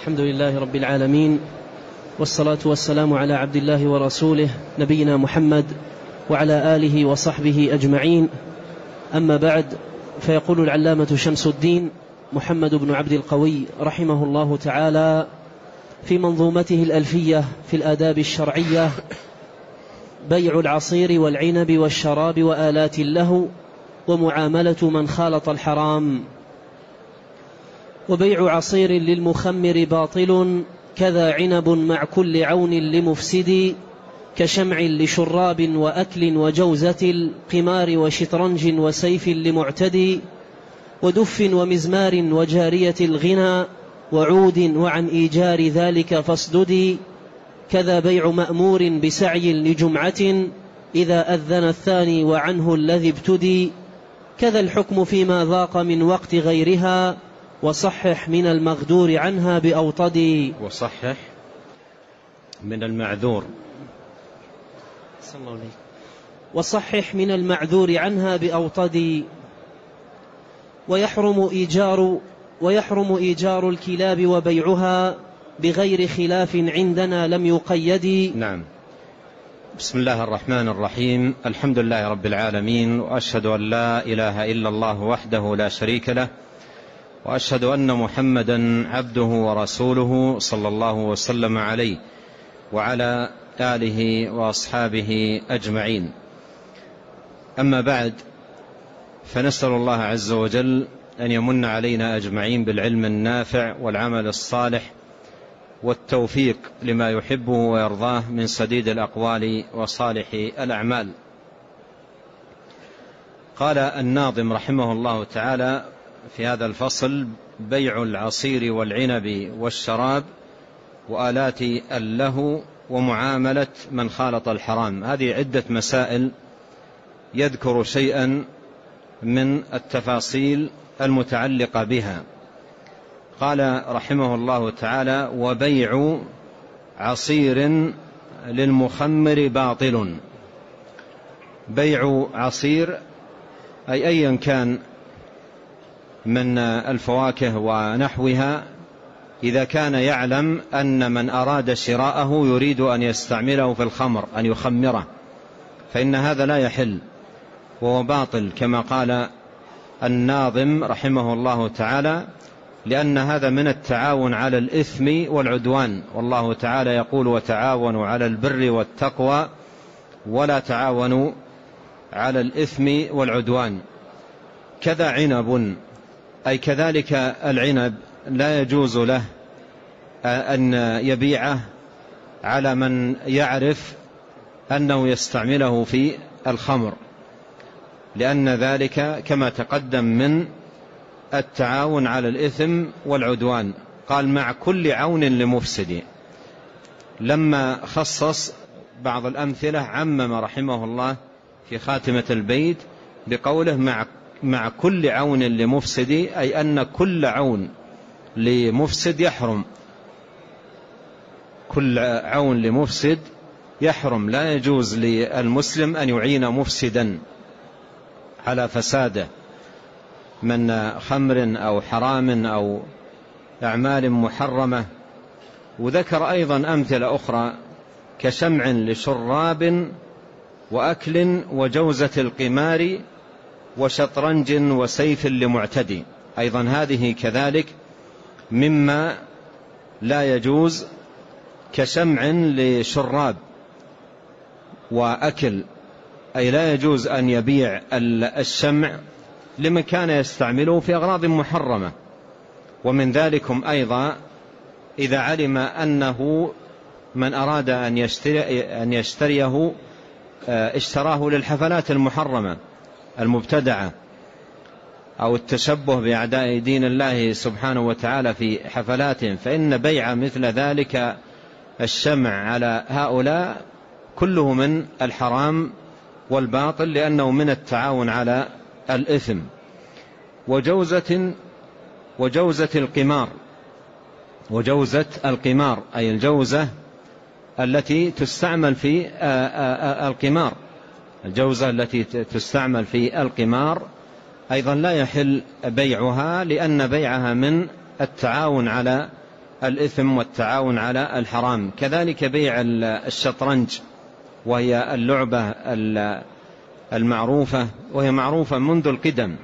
الحمد لله رب العالمين، والصلاة والسلام على عبد الله ورسوله نبينا محمد وعلى آله وصحبه أجمعين. أما بعد، فيقول العلامة شمس الدين محمد بن عبد القوي رحمه الله تعالى في منظومته الألفية في الآداب الشرعية: بيع العصير والعنب والشراب وآلات اللهو، ومعاملة من خالط الحرام. وبيع عصير للمخمر باطل، كذا عنب مع كل عون لمفسد، كشمع لشراب وأكل وجوزة القمار وشطرنج وسيف لمعتدي، ودف ومزمار وجارية الغنى وعود، وعن إيجار ذلك فاصددي، كذا بيع مأمور بسعي لجمعة، إذا أذن الثاني وعنه الذي ابتدي، كذا الحكم فيما ذاق من وقت غيرها، وصحح من المغدور عنها بأوطدي. وصحح من المعذور وصحح من المعذور عنها بأوطدي. ويحرم إيجار الكلاب وبيعها بغير خلاف عندنا لم يقيد. نعم. بسم الله الرحمن الرحيم. الحمد لله رب العالمين، وأشهد أن لا إله إلا الله وحده لا شريك له، وأشهد أن محمدا عبده ورسوله صلى الله وسلم عليه وعلى آله وأصحابه أجمعين. أما بعد، فنسأل الله عز وجل أن يمن علينا أجمعين بالعلم النافع والعمل الصالح والتوفيق لما يحبه ويرضاه من سديد الأقوال وصالح الأعمال. قال الناظم رحمه الله تعالى في هذا الفصل: بيع العصير والعنب والشراب وآلات اللهو ومعاملة من خالط الحرام. هذه عدة مسائل يذكر شيئا من التفاصيل المتعلقة بها. قال رحمه الله تعالى: وبيع عصير للمخمر باطل. بيع عصير أي أيا كان من الفواكه ونحوها، إذا كان يعلم أن من أراد شراءه يريد أن يستعمله في الخمر، أن يخمره، فإن هذا لا يحل وهو باطل، كما قال الناظم رحمه الله تعالى، لأن هذا من التعاون على الإثم والعدوان، والله تعالى يقول: وتعاونوا على البر والتقوى ولا تعاونوا على الإثم والعدوان. كذا عنب، أي كذلك العنب لا يجوز له أن يبيعه على من يعرف أنه يستعمله في الخمر، لأن ذلك كما تقدم من التعاون على الإثم والعدوان. قال: مع كل عون لمفسد. لما خصص بعض الأمثلة عمم رحمه الله في خاتمة البيت بقوله: مع كل عون لمفسد، أي أن كل عون لمفسد يحرم. كل عون لمفسد يحرم، لا يجوز للمسلم أن يعين مفسدا على فساده من خمر أو حرام أو أعمال محرمة. وذكر أيضا أمثلة أخرى كشمع لشراب وأكل وجوزة القمار وشطرنج وسيف لمعتدي. أيضا هذه كذلك مما لا يجوز، كشمع لشراب وأكل، أي لا يجوز أن يبيع الشمع لمن كان يستعمله في أغراض محرمة. ومن ذلكم أيضا إذا علم أنه من أراد أن يشتريه اشتراه للحفلات المحرمة المبتدعة أو التشبه بأعداء دين الله سبحانه وتعالى في حفلاتهم، فإن بيع مثل ذلك الشمع على هؤلاء كله من الحرام والباطل، لأنه من التعاون على الإثم. وجوزة القمار. وجوزة القمار أي الجوزة التي تستعمل في القمار. الجوزة التي تستعمل في القمار أيضا لا يحل بيعها، لأن بيعها من التعاون على الإثم والتعاون على الحرام. كذلك بيع الشطرنج، وهي اللعبة المعروفة، وهي معروفة منذ القدم،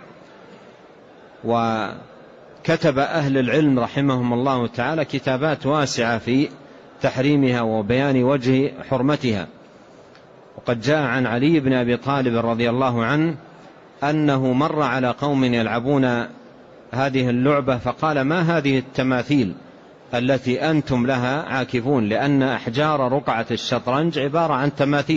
وكتب أهل العلم رحمهم الله تعالى كتابات واسعة في تحريمها وبيان وجه حرمتها. وقد جاء عن علي بن أبي طالب رضي الله عنه أنه مر على قوم يلعبون هذه اللعبة فقال: ما هذه التماثيل التي أنتم لها عاكفون؟ لأن أحجار رقعة الشطرنج عبارة عن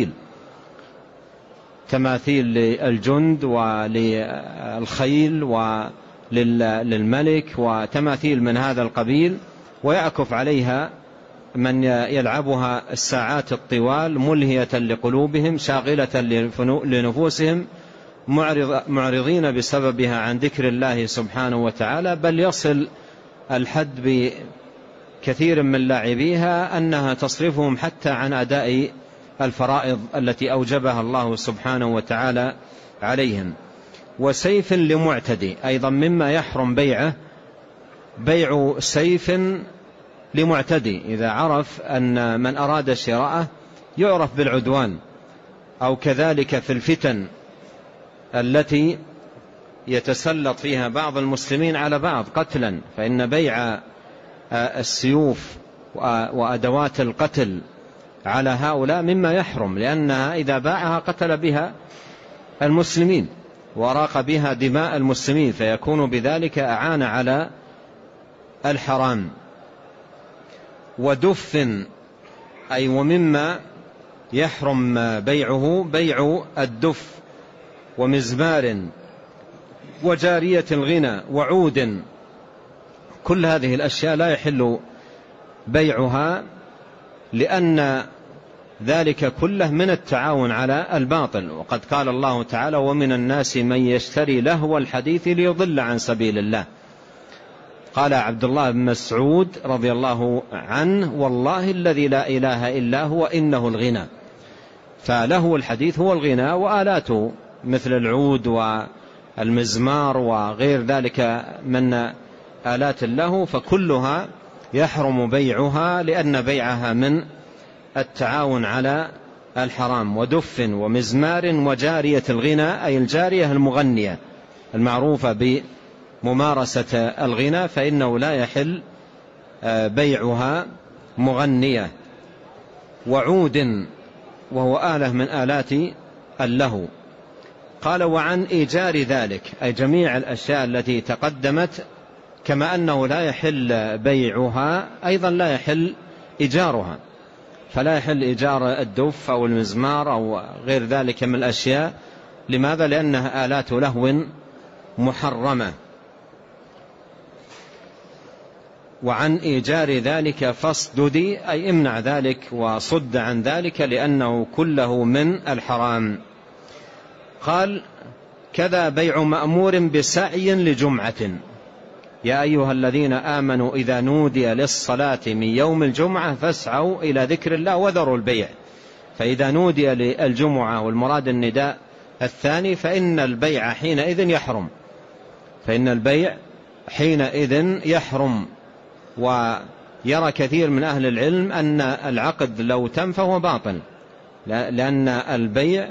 تماثيل للجند وللخيل وللملك وتماثيل من هذا القبيل، ويعكف عليها من يلعبها الساعات الطوال، ملهية لقلوبهم شاغلة لنفوسهم، معرضين بسببها عن ذكر الله سبحانه وتعالى، بل يصل الحد بكثير من لاعبيها أنها تصرفهم حتى عن أداء الفرائض التي أوجبها الله سبحانه وتعالى عليهم. وسيف لمعتدي أيضا مما يحرم بيعه، بيع سيف لمعتدي إذا عرف أن من أراد شراءه يعرف بالعدوان، أو كذلك في الفتن التي يتسلط فيها بعض المسلمين على بعض قتلا، فإن بيع السيوف وأدوات القتل على هؤلاء مما يحرم، لأنها إذا باعها قتل بها المسلمين وراق بها دماء المسلمين، فيكون بذلك أعان على الحرام. ودف أي ومما يحرم بيعه بيع الدف ومزمار وجارية الغنى وعود، كل هذه الأشياء لا يحل بيعها، لأن ذلك كله من التعاون على الباطل. وقد قال الله تعالى: ومن الناس من يشتري لهو الحديث ليضل عن سبيل الله. قال عبد الله بن مسعود رضي الله عنه: والله الذي لا إله إلا هو إنه الغنى. فلهو الحديث هو الغنى وآلاته مثل العود والمزمار وغير ذلك من آلات له، فكلها يحرم بيعها لأن بيعها من التعاون على الحرام. ودف ومزمار وجارية الغنى أي الجارية المغنية المعروفة بممارسة الغنى، فإنه لا يحل بيعها مغنية. وعود وهو آلة من آلات اللهو. قال: وعن إيجار ذلك أي جميع الأشياء التي تقدمت، كما أنه لا يحل بيعها أيضا لا يحل إيجارها، فلا يحل إيجار الدف أو المزمار أو غير ذلك من الأشياء. لماذا؟ لأنها آلات لهو محرمة. وعن إيجار ذلك فاصددي أي امنع ذلك وصد عن ذلك، لأنه كله من الحرام. قال: كذا بيع مأمور بسعي لجمعة. يا أيها الذين آمنوا إذا نودي للصلاة من يوم الجمعة فاسعوا إلى ذكر الله وذروا البيع. فإذا نودي للجمعة والمراد النداء الثاني فإن البيع حينئذ يحرم، فإن البيع حينئذ يحرم. ويرى كثير من أهل العلم أن العقد لو تم فهو باطل، لأن البيع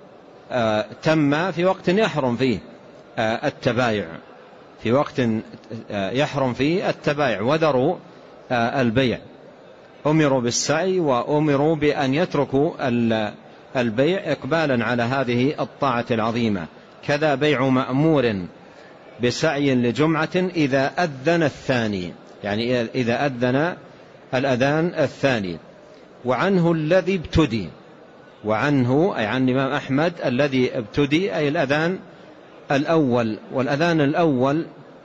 تم في وقت يحرم فيه التبايع، في وقت يحرم فيه التبايع. وذروا البيع، أمروا بالسعي وأمروا بأن يتركوا البيع إقبالا على هذه الطاعة العظيمة. كذا بيع مأمور بسعي لجمعة إذا أذن الثاني، يعني إذا أذن الأذان الثاني. وعنه الذي ابتدي، وعنه أي عن الإمام أحمد الذي ابتدي أي الأذان الأول. والأذان الأول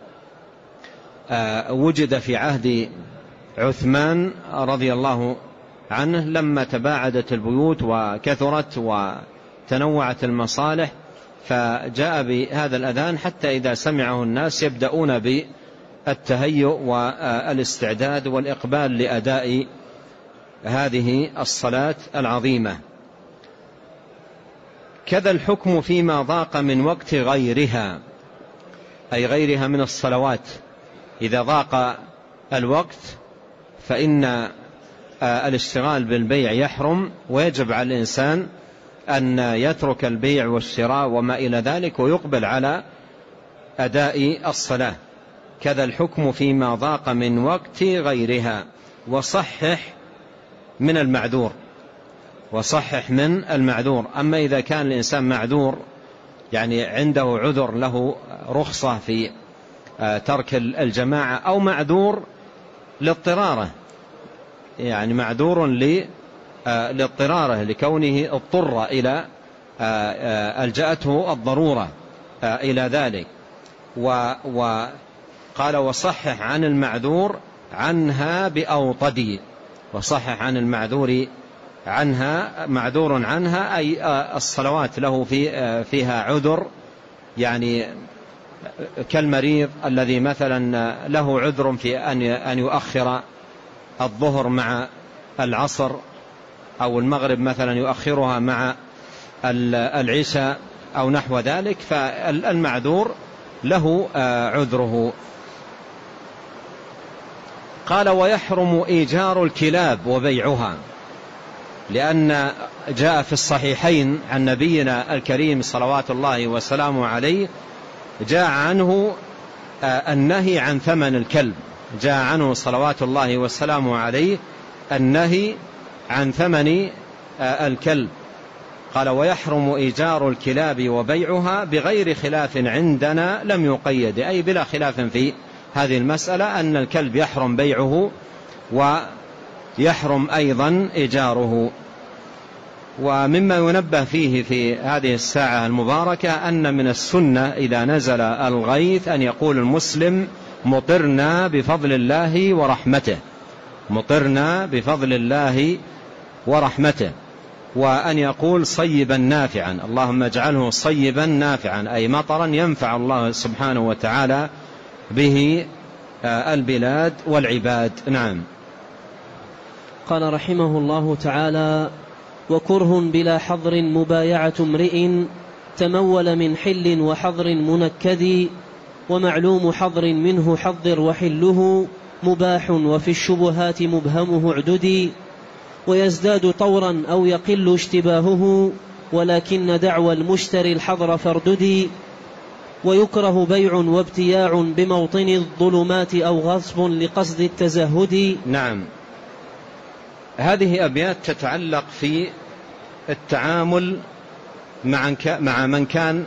وجد في عهد عثمان رضي الله عنه لما تباعدت البيوت وكثرت وتنوعت المصالح، فجاء بهذا الأذان حتى إذا سمعه الناس يبدأون بالتهيؤ والاستعداد والإقبال لأداء هذه الصلاة العظيمة. كذا الحكم فيما ضاق من وقت غيرها، أي غيرها من الصلوات. إذا ضاق الوقت فإن الاشتغال بالبيع يحرم، ويجب على الإنسان أن يترك البيع والشراء وما إلى ذلك ويقبل على أداء الصلاة. كذا الحكم فيما ضاق من وقت غيرها. وصحح من المعذور، وصحح من المعذور. أما إذا كان الإنسان معذور، يعني عنده عذر له رخصة في ترك الجماعة، أو معذور لاضطراره، يعني معذور لاضطراره لكونه اضطر إلى ألجأته الضرورة إلى ذلك. وقال وصحح عن المعذور عنها بأوطدي. وصحح عن المعذور عنها، معذور عنها أي الصلوات له فيها عذر، يعني كالمريض الذي مثلا له عذر في أن يؤخر الظهر مع العصر، أو المغرب مثلا يؤخرها مع العشاء أو نحو ذلك، فالمعذور له عذره. قال ويحرم إيجار الكلاب وبيعها، لأن جاء في الصحيحين عن نبينا الكريم صلوات الله وسلامه عليه، جاء عنه النهي عن ثمن الكلب، جاء عنه صلوات الله وسلامه عليه النهي عن ثمن الكلب. قال ويحرم إيجار الكلاب وبيعها بغير خلاف عندنا لم يقيد، أي بلا خلاف في هذه المسألة أن الكلب يحرم بيعه ويحرم أيضا إيجاره. ومما ينبه فيه في هذه الساعة المباركة أن من السنة إذا نزل الغيث أن يقول المسلم مطرنا بفضل الله ورحمته، مطرنا بفضل الله ورحمته، وأن يقول صيبا نافعا، اللهم اجعله صيبا نافعا، أي مطرا ينفع الله سبحانه وتعالى به البلاد والعباد. نعم. قال رحمه الله تعالى وكره بلا حظر مبايعة امرئ تمول من حل وحظر منكد، ومعلوم حظر منه حظر وحله مباح، وفي الشبهات مبهمه اعددي، ويزداد طورا أو يقل اشتباهه، ولكن دعوى المشتري الحظر فارددي، ويكره بيع وابتياع بموطن الظلمات أو غصب لقصد التزهد. نعم. هذه أبيات تتعلق في التعامل مع من كان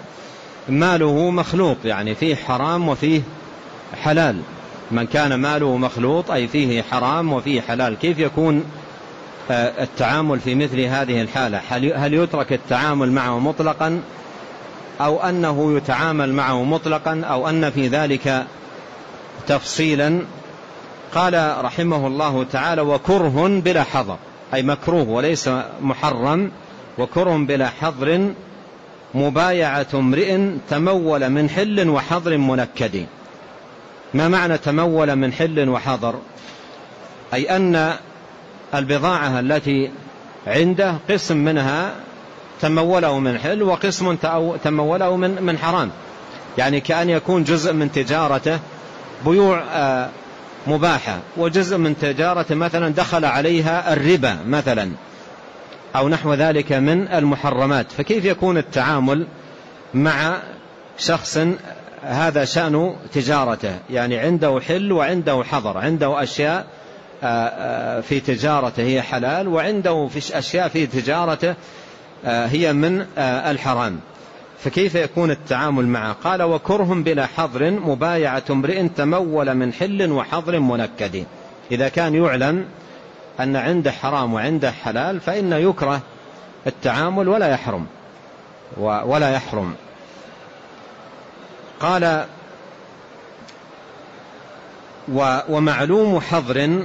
ماله مخلوط، يعني فيه حرام وفيه حلال. من كان ماله مخلوط أي فيه حرام وفيه حلال، كيف يكون التعامل في مثل هذه الحالة؟ هل يترك التعامل معه مطلقا، أو أنه يتعامل معه مطلقا، أو أن في ذلك تفصيلا؟ قال رحمه الله تعالى وكره بلا حظر، أي مكروه وليس محرم، وكره بلا حظر مبايعة امرئ تمول من حل وحظر منكد. ما معنى تمول من حل وحظر؟ أي أن البضاعة التي عنده قسم منها تموله من حل، وقسم تموله من حرام، يعني كأن يكون جزء من تجارته بيوع مباحة، وجزء من تجارته مثلا دخل عليها الربا مثلا أو نحو ذلك من المحرمات. فكيف يكون التعامل مع شخص هذا شأن تجارته، يعني عنده حل وعنده حظر، عنده أشياء في تجارته هي حلال، وعنده في أشياء في تجارته هي من الحرام، فكيف يكون التعامل معه؟ قال وكره بلا حظر مبايعة امرئ تمول من حل وحظر منكد. إذا كان يعلم أن عنده حرام وعنده حلال فإن يكره التعامل ولا يحرم. قال ومعلوم حظر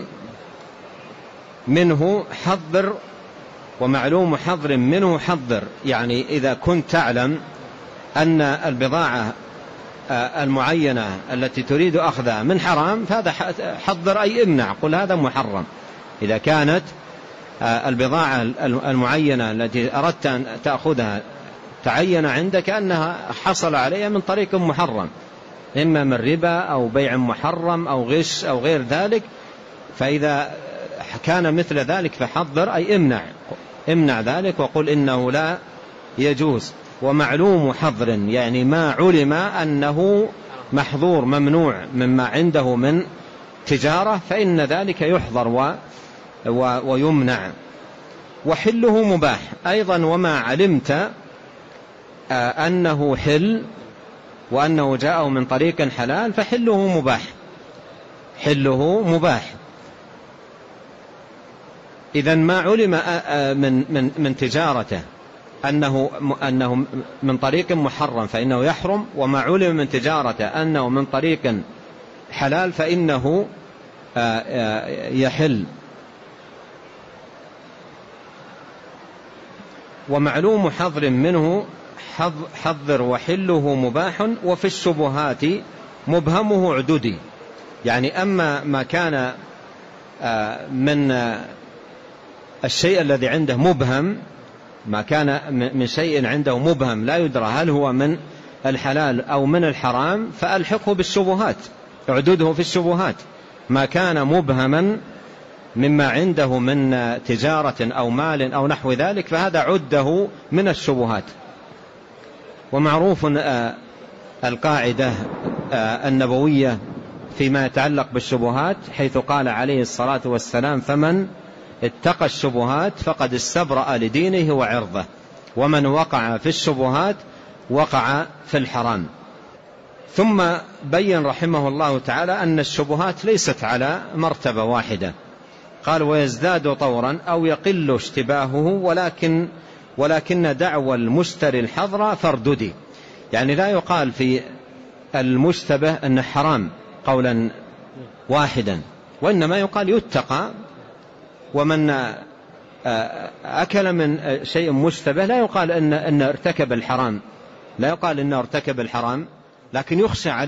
منه حظر، ومعلوم حظر منه حظر، يعني إذا كنت تعلم أن البضاعة المعينة التي تريد أخذها من حرام فهذا حظر، أي امنع، قل هذا محرم. إذا كانت البضاعة المعينة التي أردت أن تأخذها تعين عندك أنها حصل عليها من طريق محرم، إما من ربا أو بيع محرم أو غش أو غير ذلك، فإذا كان مثل ذلك فحضر، أي امنع ذلك وقل إنه لا يجوز. ومعلوم حظر يعني ما علم أنه محظور ممنوع مما عنده من تجارة، فإن ذلك يحظر ويمنع. وحله مباح أيضا، وما علمت أنه حل وأنه جاءه من طريق حلال فحله مباح، حله مباح. إذن ما علم من تجارته أنه من طريق محرم فإنه يحرم، وما علم من تجارته أنه من طريق حلال فإنه يحل. ومعلوم حظر منه حظر وحله مباح. وفي الشبهات مبهمه عدودي، يعني أما ما كان من الشيء الذي عنده مبهم، ما كان من شيء عنده مبهم لا يدرى هل هو من الحلال أو من الحرام فألحقه بالشبهات، اعدده في الشبهات. ما كان مبهما مما عنده من تجارة أو مال أو نحو ذلك فهذا عده من الشبهات. ومعروف القاعدة النبوية فيما يتعلق بالشبهات، حيث قال عليه الصلاة والسلام: فمن اتقى الشبهات فقد استبرأ لدينه وعرضه، ومن وقع في الشبهات وقع في الحرام. ثم بين رحمه الله تعالى أن الشبهات ليست على مرتبة واحدة، قال: ويزداد طورا أو يقل اشتباهه، ولكن دعوى المشتري الحظر فارددي. يعني لا يقال في المشتبه أنه حرام قولا واحدا، وإنما يقال يتقى. ومن أكل من شيء مشتبه لا يقال إن ارتكب الحرام، لا يقال إنه ارتكب الحرام، لكن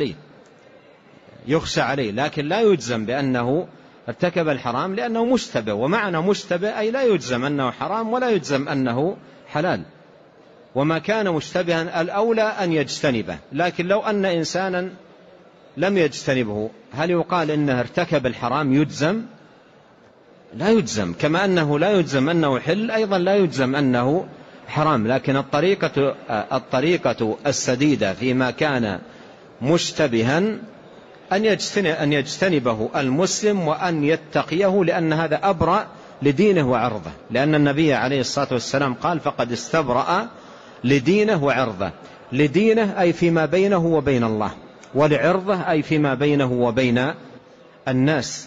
يخشى عليه، لكن لا يجزم بأنه ارتكب الحرام لأنه مشتبه. ومعنى مشتبه أي لا يجزم أنه حرام ولا يجزم أنه حلال. وما كان مشتبها الأولى أن يجتنبه، لكن لو أن إنسانا لم يجتنبه هل يقال إنه ارتكب الحرام؟ يجزم؟ لا يجزم. كما أنه لا يجزم أنه حل أيضا لا يجزم أنه حرام. لكن الطريقة السديدة فيما كان مشتبها أن يجتنبه المسلم وأن يتقيه، لأن هذا أبرأ لدينه وعرضه، لأن النبي عليه الصلاة والسلام قال: فقد استبرأ لدينه وعرضه. لدينه أي فيما بينه وبين الله، ولعرضه أي فيما بينه وبين الناس.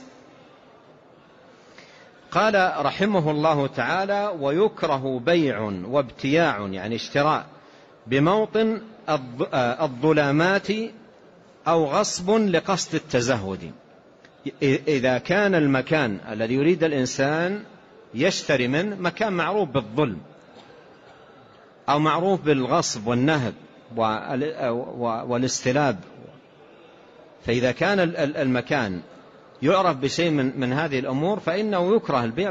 قال رحمه الله تعالى: ويكره بيع وابتياع، يعني اشتراء، بموطن الظلامات أو غصب لقصد التزهد. إذا كان المكان الذي يريد الإنسان يشتري منه مكان معروف بالظلم أو معروف بالغصب والنهب والاستلاب، فإذا كان المكان يعرف بشيء من هذه الأمور فإنه يكره البيع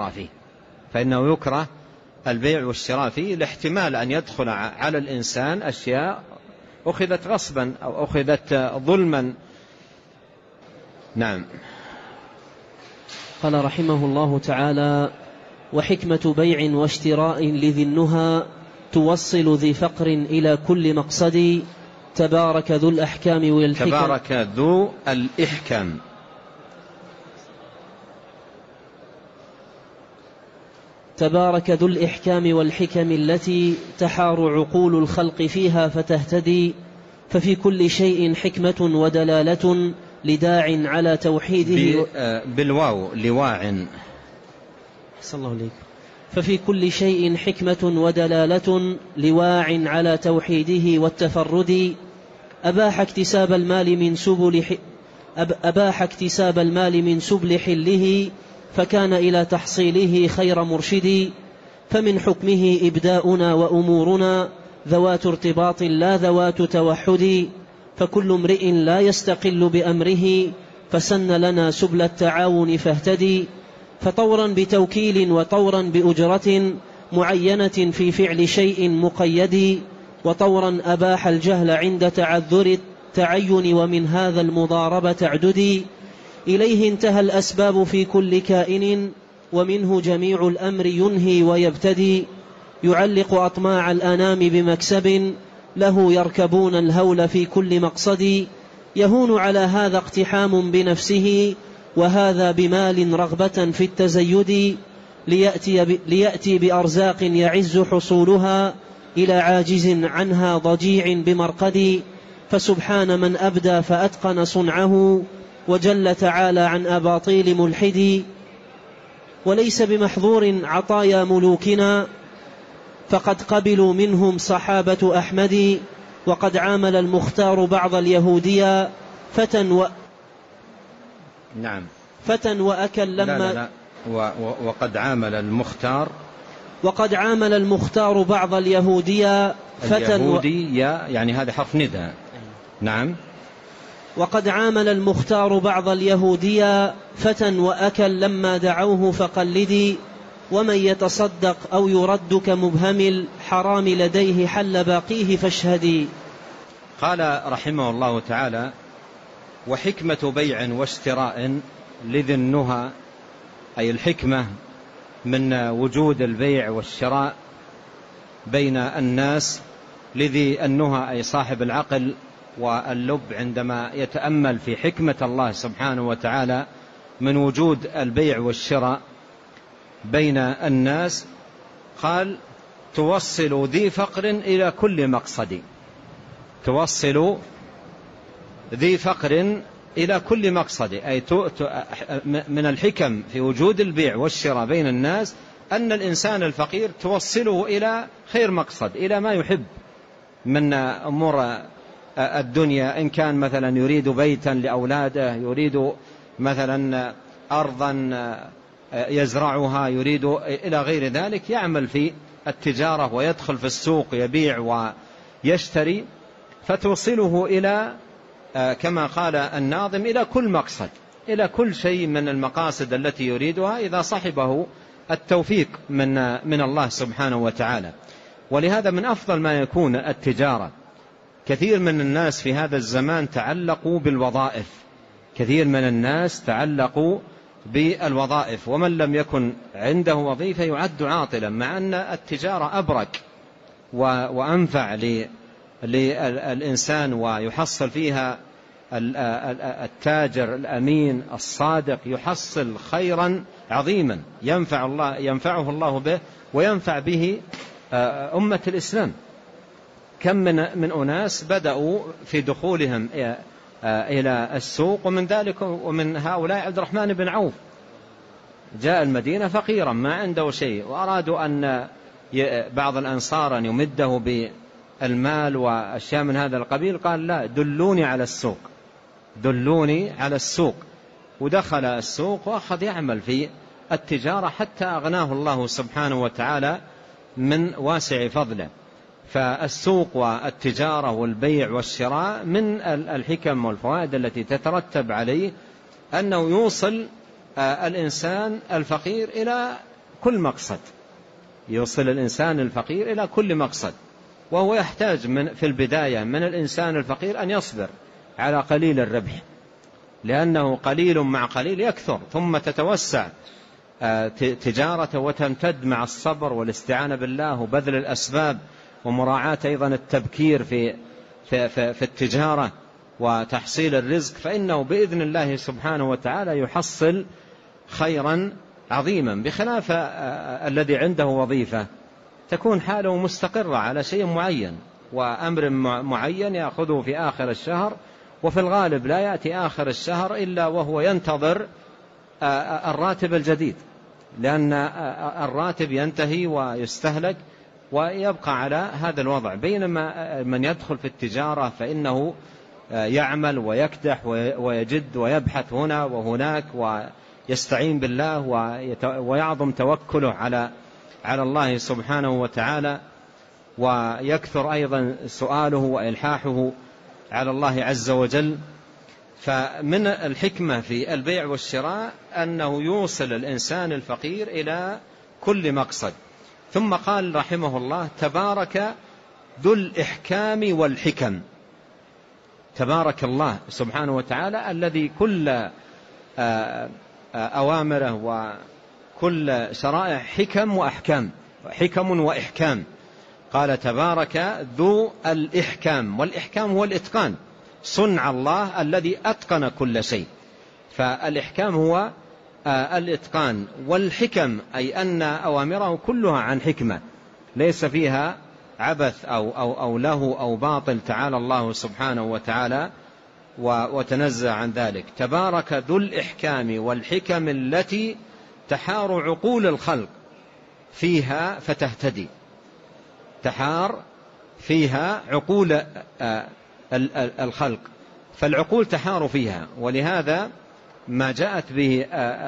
والشراء فيه، لاحتمال أن يدخل على الإنسان أشياء أخذت غصبا أو أخذت ظلما. نعم. قال رحمه الله تعالى: وحكمة بيع واشتراء لذي النهى توصل ذي فقر إلى كل مقصد. تبارك ذو الأحكام والحكم. تبارك ذو الإحكام. تبارك ذو الإحكام والحكم التي تحار عقول الخلق فيها فتهتدي. ففي كل شيء حكمة ودلالة لداع على توحيده. بالواو لواع. أحسن الله عليك. ففي كل شيء حكمة ودلالة لواع على توحيده والتفرد. أباح اكتساب المال من سبل حله، فكان إلى تحصيله خير مرشد. فمن حكمه إبداؤنا وأمورنا ذوات ارتباط لا ذوات توحد. فكل امرئ لا يستقل بأمره، فسن لنا سبل التعاون فاهتدي. فطورا بتوكيل وطورا بأجرة معينة في فعل شيء مقيد. وطورا أباح الجهل عند تعذر التعين، ومن هذا المضاربة تعددي. إليه انتهى الأسباب في كل كائن، ومنه جميع الأمر ينهي ويبتدي. يعلق أطماع الأنام بمكسب، له يركبون الهول في كل مقصد. يهون على هذا اقتحام بنفسه، وهذا بمال رغبة في التزيد. ليأتي بأرزاق يعز حصولها، إلى عاجز عنها ضجيع بمرقد. فسبحان من أبدى فأتقن صنعه، وجل تعالى عن أباطيل ملحد. وليس بمحظور عطايا ملوكنا، فقد قبلوا منهم صحابة أحمد. وقد عامل المختار بعض اليهودية فتى وأكل لما وقد عامل المختار بعض اليهودية يعني هذا حرف نداء. نعم. وقد عامل المختار بعض اليهودية فتى وأكل لما دعوه فقلدي. ومن يتصدق أو يرد كمبهم الحرام لديه حل باقيه فاشهدي. قال رحمه الله تعالى: وحكمة بيع واشتراء لذي النهى، أي الحكمة من وجود البيع والشراء بين الناس. لذي النهى أي صاحب العقل واللب، عندما يتأمل في حكمة الله سبحانه وتعالى من وجود البيع والشراء بين الناس، قال: توصل ذي فقر إلى كل مقصد. توصل ذي فقر إلى كل مقصد، أي من الحكم في وجود البيع والشراء بين الناس أن الإنسان الفقير توصله إلى خير مقصد، إلى ما يحب من أمور الدنيا. إن كان مثلا يريد بيتا لأولاده، يريد مثلا أرضا يزرعها، يريد إلى غير ذلك، يعمل في التجارة ويدخل في السوق يبيع ويشتري، فتوصله إلى كما قال الناظم إلى كل مقصد، إلى كل شيء من المقاصد التي يريدها إذا صحبه التوفيق من الله سبحانه وتعالى. ولهذا من أفضل ما يكون التجارة. كثير من الناس في هذا الزمان تعلقوا بالوظائف، كثير من الناس تعلقوا بالوظائف، ومن لم يكن عنده وظيفة يعد عاطلا، مع أن التجارة أبرك وأنفع للإنسان، ويحصل فيها التاجر الأمين الصادق يحصل خيرا عظيما ينفعه الله به وينفع به أمة الإسلام. كم من أناس بدأوا في دخولهم إلى السوق، ومن هؤلاء عبد الرحمن بن عوف، جاء المدينة فقيرا ما عنده شيء، وأرادوا أن بعض الأنصار أن يمده بالمال وأشياء من هذا القبيل، قال: لا، دلوني على السوق. ودخل السوق وأخذ يعمل في التجارة حتى أغناه الله سبحانه وتعالى من واسع فضله. فالسوق والتجارة والبيع والشراء من الحكم والفوائد التي تترتب عليه أنه يوصل الإنسان الفقير إلى كل مقصد، يوصل الإنسان الفقير إلى كل مقصد. وهو يحتاج في البداية من الإنسان الفقير أن يصبر على قليل الربح، لأنه قليل مع قليل يكثر، ثم تتوسع تجارته وتمتد مع الصبر والاستعانة بالله وبذل الأسباب، ومراعاة أيضا التبكير في التجارة وتحصيل الرزق، فإنه بإذن الله سبحانه وتعالى يحصل خيرا عظيما. بخلاف الذي عنده وظيفة تكون حاله مستقرة على شيء معين وأمر معين يأخذه في آخر الشهر، وفي الغالب لا يأتي آخر الشهر إلا وهو ينتظر الراتب الجديد، لأن الراتب ينتهي ويستهلك ويبقى على هذا الوضع. بينما من يدخل في التجارة فإنه يعمل ويكدح ويجد ويبحث هنا وهناك، ويستعين بالله ويعظم توكله على الله سبحانه وتعالى، ويكثر أيضا سؤاله وإلحاحه على الله عز وجل. فمن الحكمة في البيع والشراء أنه يوصل الإنسان الفقير إلى كل مقصد. ثم قال رحمه الله: تبارك ذو الإحكام والحكم. تبارك الله سبحانه وتعالى الذي كل أوامره وكل شرائع حكم وإحكام. قال تبارك ذو الإحكام، والإحكام هو الإتقان، صنع الله الذي أتقن كل شيء. فالإحكام هو الإتقان، والحكم أي أن أوامره كلها عن حكمة ليس فيها عبث أو له أو باطل، تعالى الله سبحانه وتعالى وتنزه عن ذلك. تبارك ذو الإحكام والحكم التي تحار عقول الخلق فيها فتهتدي، تحار فيها عقول الخلق، فالعقول تحار فيها. ولهذا ما جاءت به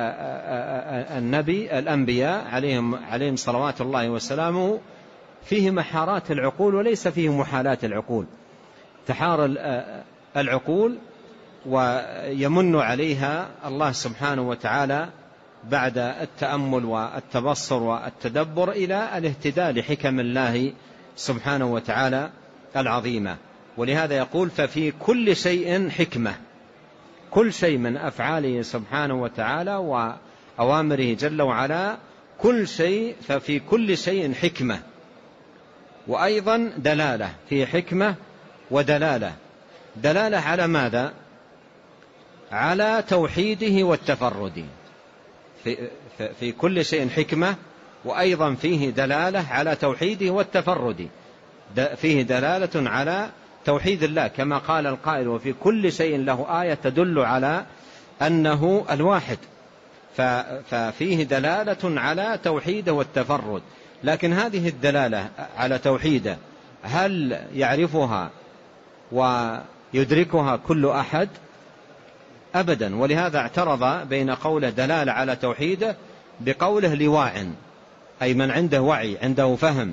الأنبياء عليهم صلوات الله وسلامه فيه محارات العقول وليس فيه محالات العقول. تحار العقول ويمن عليها الله سبحانه وتعالى بعد التأمل والتبصر والتدبر إلى الاهتداء لحكم الله سبحانه وتعالى العظيمة. ولهذا يقول ففي كل شيء حكمة، كل شيء من أفعاله سبحانه وتعالى وأوامره جل وعلا، كل شيء ففي كل شيء حكمة، وأيضا دلالة، في حكمة ودلالة. دلالة على ماذا؟ على توحيده والتفرد. في كل شيء حكمة، وأيضا فيه دلالة على توحيده والتفرد، فيه دلالة على توحيد الله كما قال القائل وفي كل شيء له آية تدل على أنه الواحد، ففيه دلالة على توحيده والتفرد. لكن هذه الدلالة على توحيده هل يعرفها ويدركها كل أحد؟ أبدا. ولهذا اعترض بين قوله دلالة على توحيده بقوله لواع، أي من عنده وعي، عنده فهم.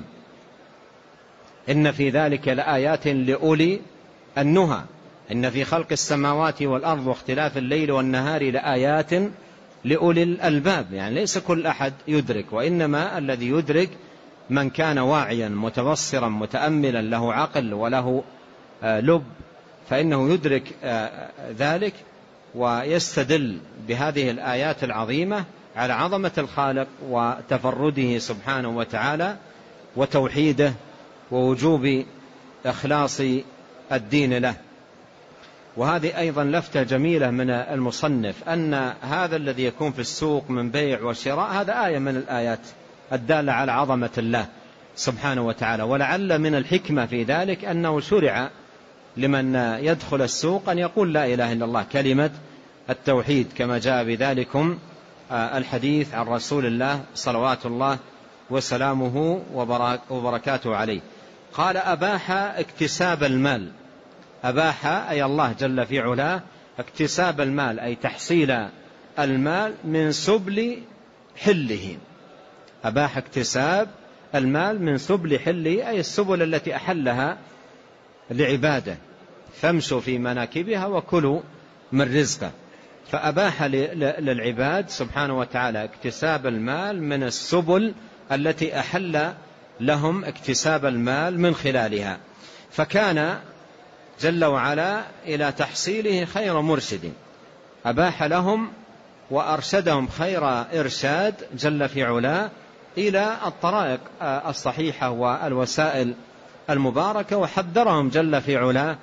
إن في ذلك لآيات لأولي النهى، إن في خلق السماوات والأرض واختلاف الليل والنهار لآيات لأولي الألباب. يعني ليس كل أحد يدرك، وإنما الذي يدرك من كان واعيا متبصرا متأملا له عقل وله لب، فإنه يدرك ذلك ويستدل بهذه الآيات العظيمة على عظمة الخالق وتفرده سبحانه وتعالى وتوحيده ووجوب إخلاص الدين له. وهذه أيضا لفتة جميلة من المصنف، أن هذا الذي يكون في السوق من بيع وشراء هذا آية من الآيات الدالة على عظمة الله سبحانه وتعالى. ولعل من الحكمة في ذلك أنه شرع لمن يدخل السوق أن يقول لا إله إلا الله، كلمة التوحيد، كما جاء بذلكم الحديث عن رسول الله صلوات الله وسلامه وبركاته عليه. قال أباح اكتساب المال، أباح أي الله جل في علاه اكتساب المال، أي تحصيل المال من سبل حله. أباح اكتساب المال من سبل حله، أي السبل التي أحلها لعباده، فامشوا في مناكبها وكلوا من رزقه. فأباح للعباد سبحانه وتعالى اكتساب المال من السبل التي أحل لهم اكتساب المال من خلالها، فكان جل وعلا إلى تحصيله خير مرشد، أباح لهم وأرشدهم خير إرشاد جل في علاه إلى الطرائق الصحيحة والوسائل المباركة، وحذرهم جل في علاه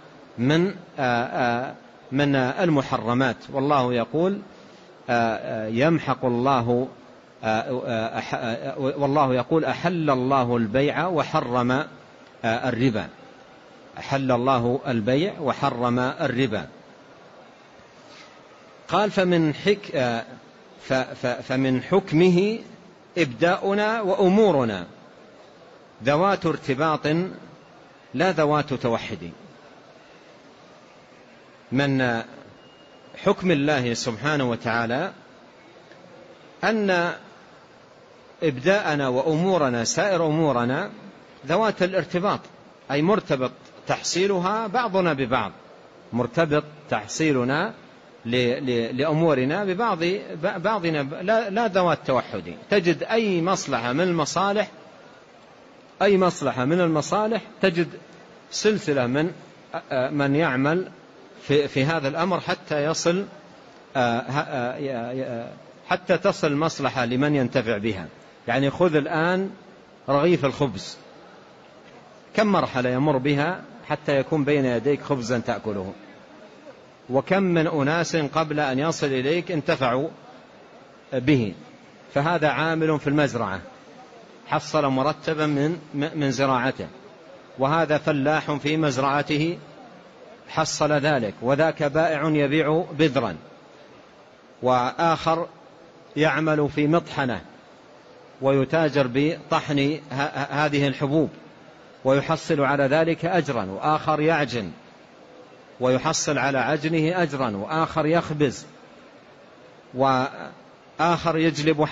من المحرمات. والله يقول يمحق الله، والله يقول أحل الله البيع وحرم الربا، أحل الله البيع وحرم الربا. قال فمن حكمه إبداؤنا وأمورنا ذوات ارتباط لا ذوات توحد. من حكم الله سبحانه وتعالى أن إبداءنا وأمورنا سائر أمورنا ذوات الارتباط، أي مرتبط تحصيلها بعضنا ببعض، مرتبط تحصيلنا لأمورنا بعضنا لا ذوات توحد. تجد أي مصلحة من المصالح تجد سلسلة من يعمل في هذا الأمر حتى يصل حتى تصل مصلحة لمن ينتفع بها. يعني خذ الآن رغيف الخبز، كم مرحلة يمر بها حتى يكون بين يديك خبزا تأكله، وكم من أناس قبل أن يصل إليك انتفعوا به. فهذا عامل في المزرعة حصل مرتبا من زراعته، وهذا فلاح في مزرعته حصل ذلك، وذاك بائع يبيع بذرا، وآخر يعمل في مطحنة ويتاجر بطحن هذه الحبوب ويحصل على ذلك أجرا، وآخر يعجن ويحصل على عجنه أجرا، وآخر يخبز، وآخر يجلب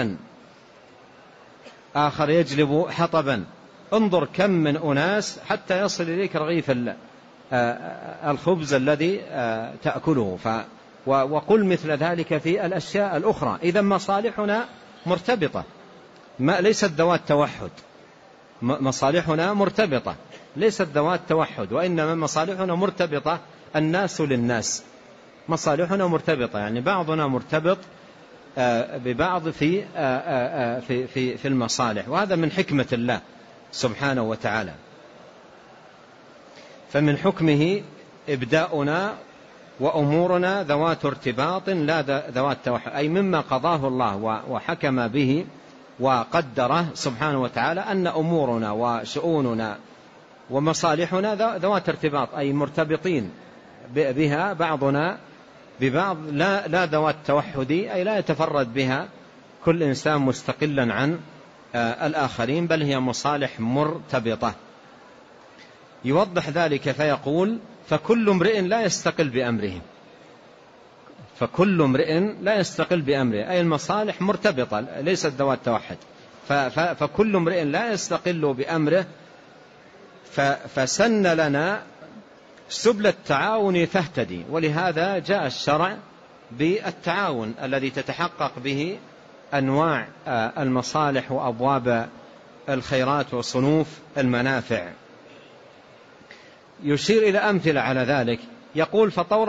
حطبا. انظر كم من أناس حتى يصل إليك رغيف الخبز الذي تأكله. وقل مثل ذلك في الأشياء الأخرى. إذا مصالحنا مرتبطة، ليست ذوات توحد. مصالحنا مرتبطة ليست ذوات توحد، وإنما مصالحنا مرتبطة الناس للناس. مصالحنا مرتبطة، يعني بعضنا مرتبط ببعض في المصالح، وهذا من حكمة الله سبحانه وتعالى. فمن حكمه إبداؤنا وأمورنا ذوات ارتباط لا ذوات توحد، أي مما قضاه الله وحكم به وقدره سبحانه وتعالى أن أمورنا وشؤوننا ومصالحنا ذوات ارتباط، أي مرتبطين بها بعضنا ببعض، لا ذوات توحد، أي لا يتفرد بها كل إنسان مستقلا عن الآخرين، بل هي مصالح مرتبطة. يوضح ذلك فيقول: فكل امرئ لا يستقل بأمره. فكل امرئ لا يستقل بأمره، أي المصالح مرتبطة ليست ذوات توحد. فكل امرئ لا يستقل بأمره، فسن لنا سبل التعاون فاهتدي. ولهذا جاء الشرع بالتعاون الذي تتحقق به أنواع المصالح وأبواب الخيرات وصنوف المنافع. يشير إلى أمثلة على ذلك، يقول: فطورا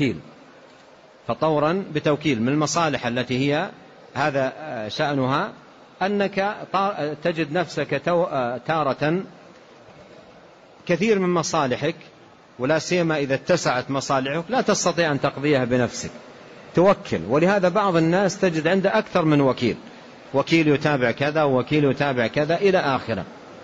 بتوكيل من المصالح التي هي هذا شأنها أنك تجد نفسك تارة كثير من مصالحك، ولا سيما إذا اتسعت مصالحك لا تستطيع أن تقضيها بنفسك، توكل. ولهذا بعض الناس تجد عنده أكثر من وكيل يتابع كذا ووكيل يتابع كذا إلى آخره.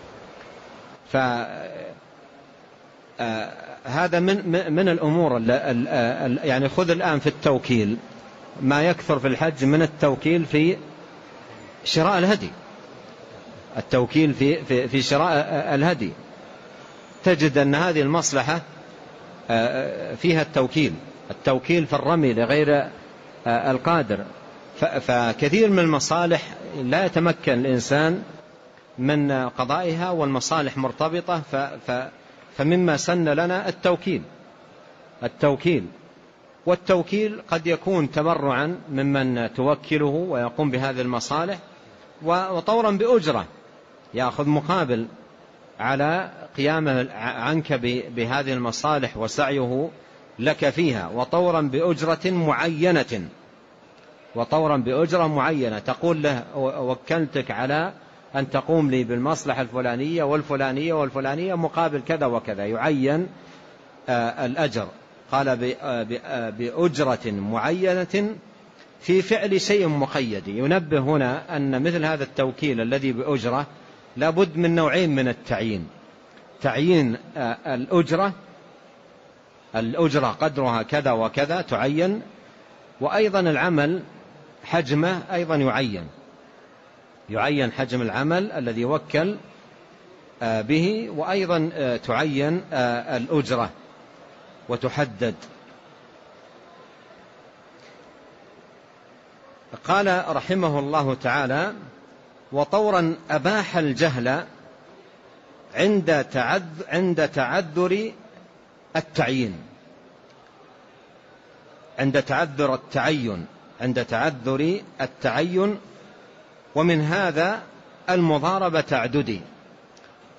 هذا من الأمور يعني خذ الآن في التوكيل ما يكثر في الحج من التوكيل في شراء الهدي. التوكيل في شراء الهدي تجد أن هذه المصلحة فيها التوكيل في الرمي لغير القادر. فكثير من المصالح لا يتمكن الإنسان من قضائها، والمصالح مرتبطة. فمما سن لنا التوكيل، والتوكيل قد يكون تبرعا ممن توكله ويقوم بهذه المصالح، وطورا بأجرة يأخذ مقابل على قيامه عنك بهذه المصالح وسعيه لك فيها، وطورا بأجرة معينة تقول له: وكلتك على أن تقوم لي بالمصلحة الفلانية والفلانية والفلانية مقابل كذا وكذا، يعين الأجر. قال: بأجرة معينة في فعل شيء مقيد. ينبه هنا أن مثل هذا التوكيل الذي بأجرة لابد من نوعين من التعيين: تعيين الأجرة قدرها كذا وكذا تعين، وأيضا العمل حجمه أيضا يعين حجم العمل الذي يوكل به، وأيضا تعين الأجرة وتحدد. قال رحمه الله تعالى: وطورا أباح الجهل عند تعذر التعيين، عند تعذر التعين. ومن هذا المضاربة تعددي.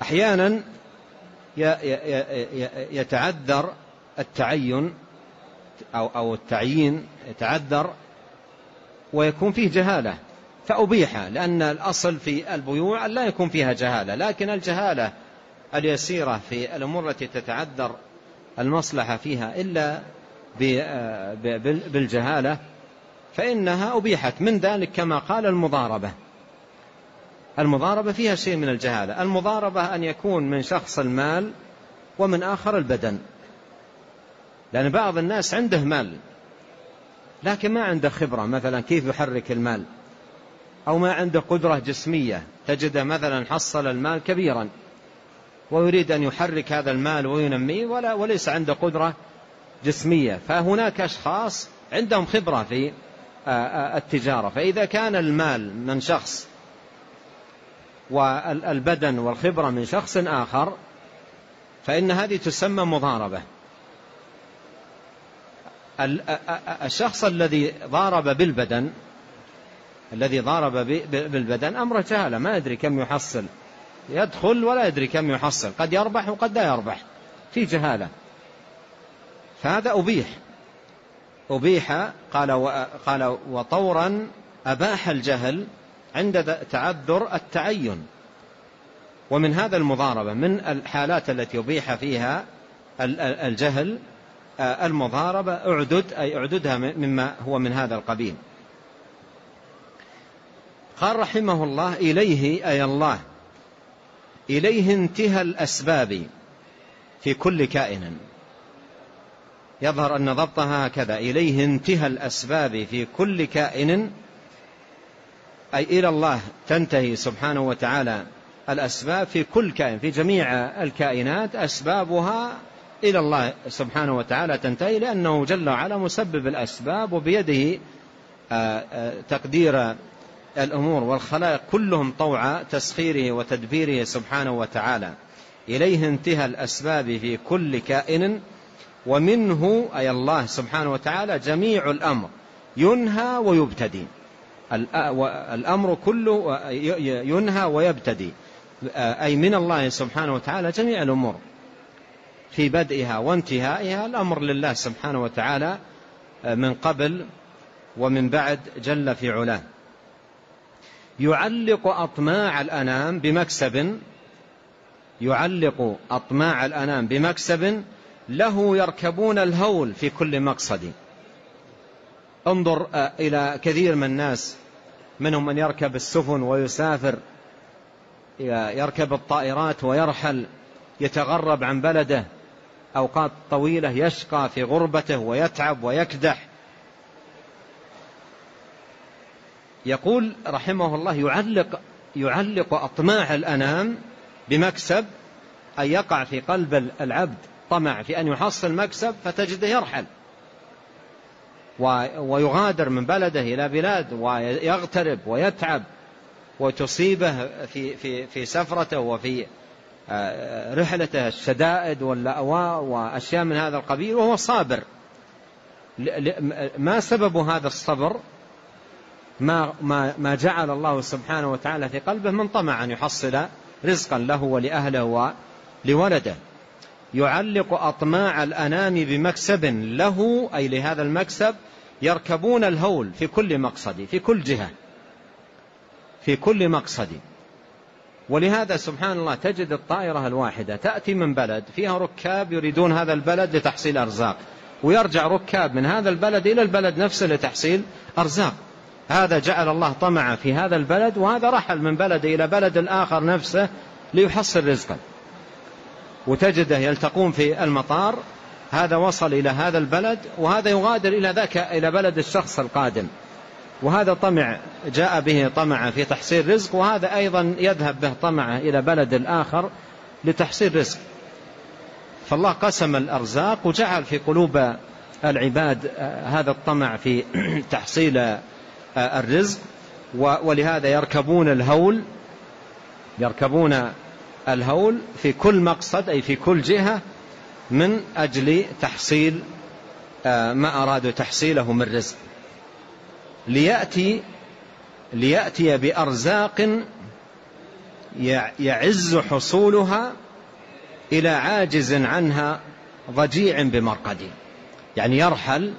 أحيانا يتعذر التعين أو التعيين يتعذر ويكون فيه جهالة فأبيح، لأن الأصل في البيوع لا يكون فيها جهالة، لكن الجهالة اليسيرة في الأمور التي تتعذر المصلحة فيها إلا بالجهالة فإنها أبيحت. من ذلك كما قال المضاربة فيها شيء من الجهالة. المضاربة أن يكون من شخص المال ومن آخر البدن، لأن بعض الناس عنده مال لكن ما عنده خبرة مثلا كيف يحرك المال، أو ما عنده قدرة جسمية، تجده مثلا حصل المال كبيرا ويريد أن يحرك هذا المال وينميه وليس عنده قدرة جسمية. فهناك أشخاص عندهم خبرة في التجارة، فإذا كان المال من شخص والبدن والخبرة من شخص آخر فإن هذه تسمى مضاربة. الشخص الذي ضارب بالبدن أمره جهالة، ما يدري كم يحصل، يدخل ولا يدري كم يحصل، قد يربح وقد لا يربح، في جهالة، فهذا أبيح. قال وطورا أباح الجهل عند تعذر التعين. ومن هذا المضاربة من الحالات التي يبيح فيها الجهل المضاربة أعددها مما هو من هذا القبيل. قال رحمه الله إليه أي الله، إليه انتهى الأسباب في كل كائن. يظهر أن ضبطها هكذا: إليه انتهى الأسباب في كل كائن، أي إلى الله تنتهي سبحانه وتعالى الأسباب في كل كائن، في جميع الكائنات أسبابها إلى الله سبحانه وتعالى تنتهي، لأنه جل وعلا مسبب الأسباب وبيده تقدير الأمور، والخلائق كلهم طوع تسخيره وتدبيره سبحانه وتعالى. إليه انتهى الأسباب في كل كائن، ومنه أي الله سبحانه وتعالى جميع الأمر ينهى ويبتدي. الأمر كله ينهى ويبتدي، أي من الله سبحانه وتعالى جميع الأمور في بدئها وانتهائها. الأمر لله سبحانه وتعالى من قبل ومن بعد جل في علاه. يعلق أطماع الأنام بمكسب له يركبون الهول في كل مقصد. انظر إلى كثير من الناس، منهم من يركب السفن ويسافر، يركب الطائرات ويرحل، يتغرب عن بلده أوقات طويلة، يشقى في غربته ويتعب ويكدح. يقول رحمه الله يعلق أطماع الأنام بمكسب، أي يقع في قلب العبد طمع في أن يحصل مكسب فتجده يرحل ويغادر من بلده إلى بلاد ويغترب ويتعب وتصيبه في سفرته وفي رحلته الشدائد واللأواء وأشياء من هذا القبيل وهو صابر. ما سبب هذا الصبر؟ ما جعل الله سبحانه وتعالى في قلبه من طمع أن يحصل رزقا له ولأهله ولولده. يعلق أطماع الأنام بمكسب له، أي لهذا المكسب يركبون الهول في كل مقصد، في كل جهة، في كل مقصد. ولهذا سبحان الله تجد الطائرة الواحدة تأتي من بلد فيها ركاب يريدون هذا البلد لتحصيل أرزاق، ويرجع ركاب من هذا البلد إلى البلد نفسه لتحصيل أرزاق. هذا جعل الله طمع في هذا البلد، وهذا رحل من بلد إلى بلد الآخر نفسه ليحصل رزقا. وتجده يلتقون في المطار، هذا وصل إلى هذا البلد وهذا يغادر إلى ذاك إلى بلد الشخص القادم، وهذا طمع جاء به طمع في تحصيل رزق، وهذا أيضا يذهب به طمع إلى بلد الآخر لتحصيل رزق. فالله قسم الأرزاق وجعل في قلوب العباد هذا الطمع في تحصيل الرزق، ولهذا يركبون الهول في كل مقصد، أي في كل جهة، من أجل تحصيل ما أرادوا تحصيله من رزق، ليأتي بأرزاق يعز حصولها إلى عاجز عنها ضجيع بمرقد. يعني يرحل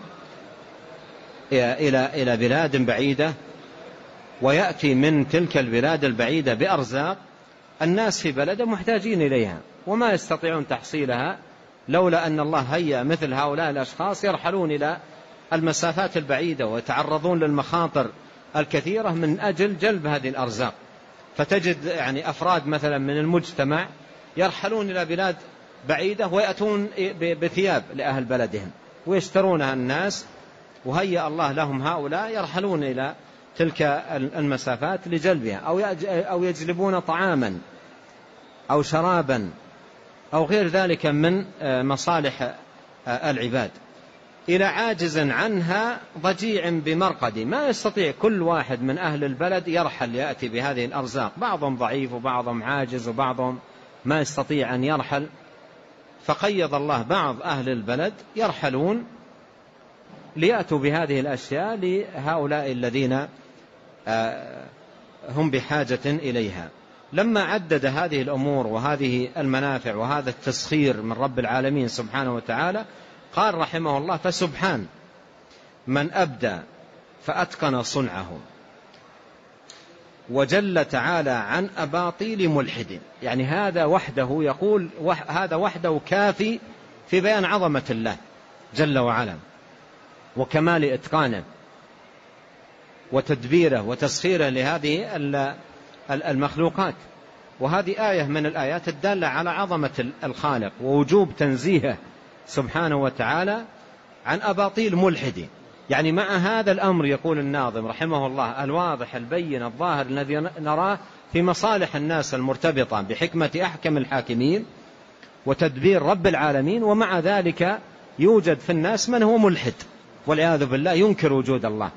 إلى بلاد بعيدة ويأتي من تلك البلاد البعيدة بأرزاق الناس في بلده محتاجين إليها وما يستطيعون تحصيلها لولا أن الله هيأ مثل هؤلاء الأشخاص يرحلون إلى المسافات البعيدة ويتعرضون للمخاطر الكثيرة من أجل جلب هذه الأرزاق. فتجد يعني أفراد مثلا من المجتمع يرحلون إلى بلاد بعيدة ويأتون بثياب لأهل بلدهم ويشترونها الناس، وهيأ الله لهم هؤلاء يرحلون إلى تلك المسافات لجلبها، أو يجلبون طعاما أو شرابا أو غير ذلك من مصالح العباد إلى عاجز عنها ضجيع بمرقد. ما يستطيع كل واحد من أهل البلد يرحل يأتي بهذه الأرزاق، بعضهم ضعيف وبعضهم عاجز وبعضهم ما يستطيع أن يرحل، فقيض الله بعض أهل البلد يرحلون ليأتوا بهذه الأشياء لهؤلاء الذين هم بحاجة إليها. لما عدد هذه الأمور وهذه المنافع وهذا التسخير من رب العالمين سبحانه وتعالى قال رحمه الله: فسبحان من أبدى فأتقن صنعه وجل تعالى عن أباطيل ملحد. يعني هذا وحده يقول هذا وحده كافي في بيان عظمة الله جل وعلا وكمال إتقانه وتدبيره وتسخيره لهذه المخلوقات. وهذه آية من الآيات الدالة على عظمة الخالق ووجوب تنزيهه سبحانه وتعالى عن أباطيل ملحد. يعني مع هذا الأمر يقول الناظم رحمه الله الواضح البين الظاهر الذي نراه في مصالح الناس المرتبطة بحكمة أحكم الحاكمين وتدبير رب العالمين، ومع ذلك يوجد في الناس من هو ملحد والعياذ بالله ينكر وجود الله.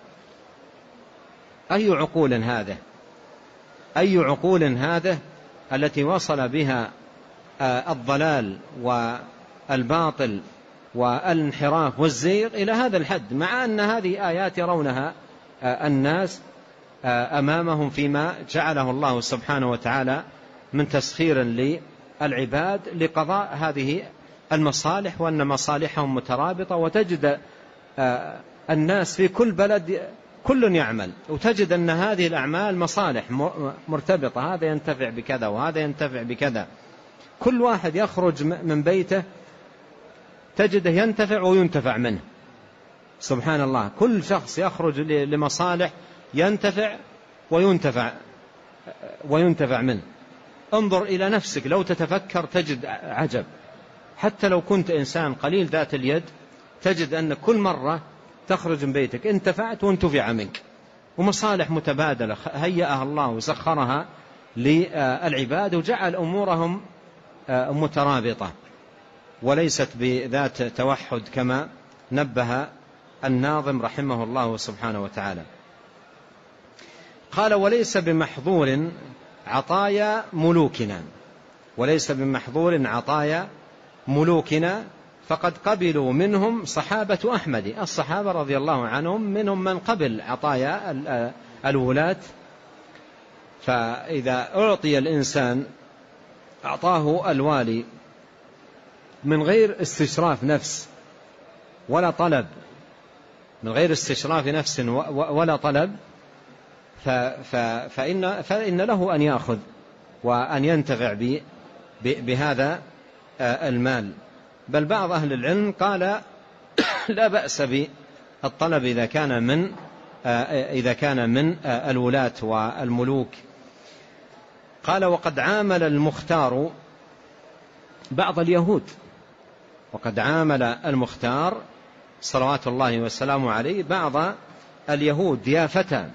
أي عقول هذه؟ أي عقول هذه التي وصل بها الضلال والباطل والانحراف والزيغ إلى هذا الحد، مع أن هذه آيات يرونها الناس أمامهم فيما جعله الله سبحانه وتعالى من تسخير للعباد لقضاء هذه المصالح، وأن مصالحهم مترابطة. وتجد الناس في كل بلد كل يعمل، وتجد أن هذه الأعمال مصالح مرتبطة، هذا ينتفع بكذا وهذا ينتفع بكذا. كل واحد يخرج من بيته تجده ينتفع وينتفع منه، سبحان الله. كل شخص يخرج لمصالح ينتفع وينتفع منه. انظر إلى نفسك لو تتفكر تجد عجب. حتى لو كنت إنسان قليل ذات اليد تجد أن كل مرة تخرج من بيتك انتفعت وانتفع منك، ومصالح متبادلة هيأها الله وسخرها للعباد وجعل أمورهم مترابطة وليست بذات توحد كما نبه الناظم رحمه الله سبحانه وتعالى. قال: وليس بمحظور عطايا ملوكنا، وليس بمحظور عطايا ملوكنا فقد قبلوا منهم صحابة أحمد. الصحابة رضي الله عنهم منهم من قبل عطايا الولاة. فإذا أعطي الإنسان أعطاه الوالي من غير استشراف نفس ولا طلب، من غير استشراف نفس ولا طلب، فإن له أن يأخذ وأن ينتفع بهذا المال. بل بعض أهل العلم قال لا بأس بالطلب إذا كان من الولاة والملوك. قال: وقد عامل المختار بعض اليهود، وقد عامل المختار صلوات الله وسلامه عليه بعض اليهود ضيافة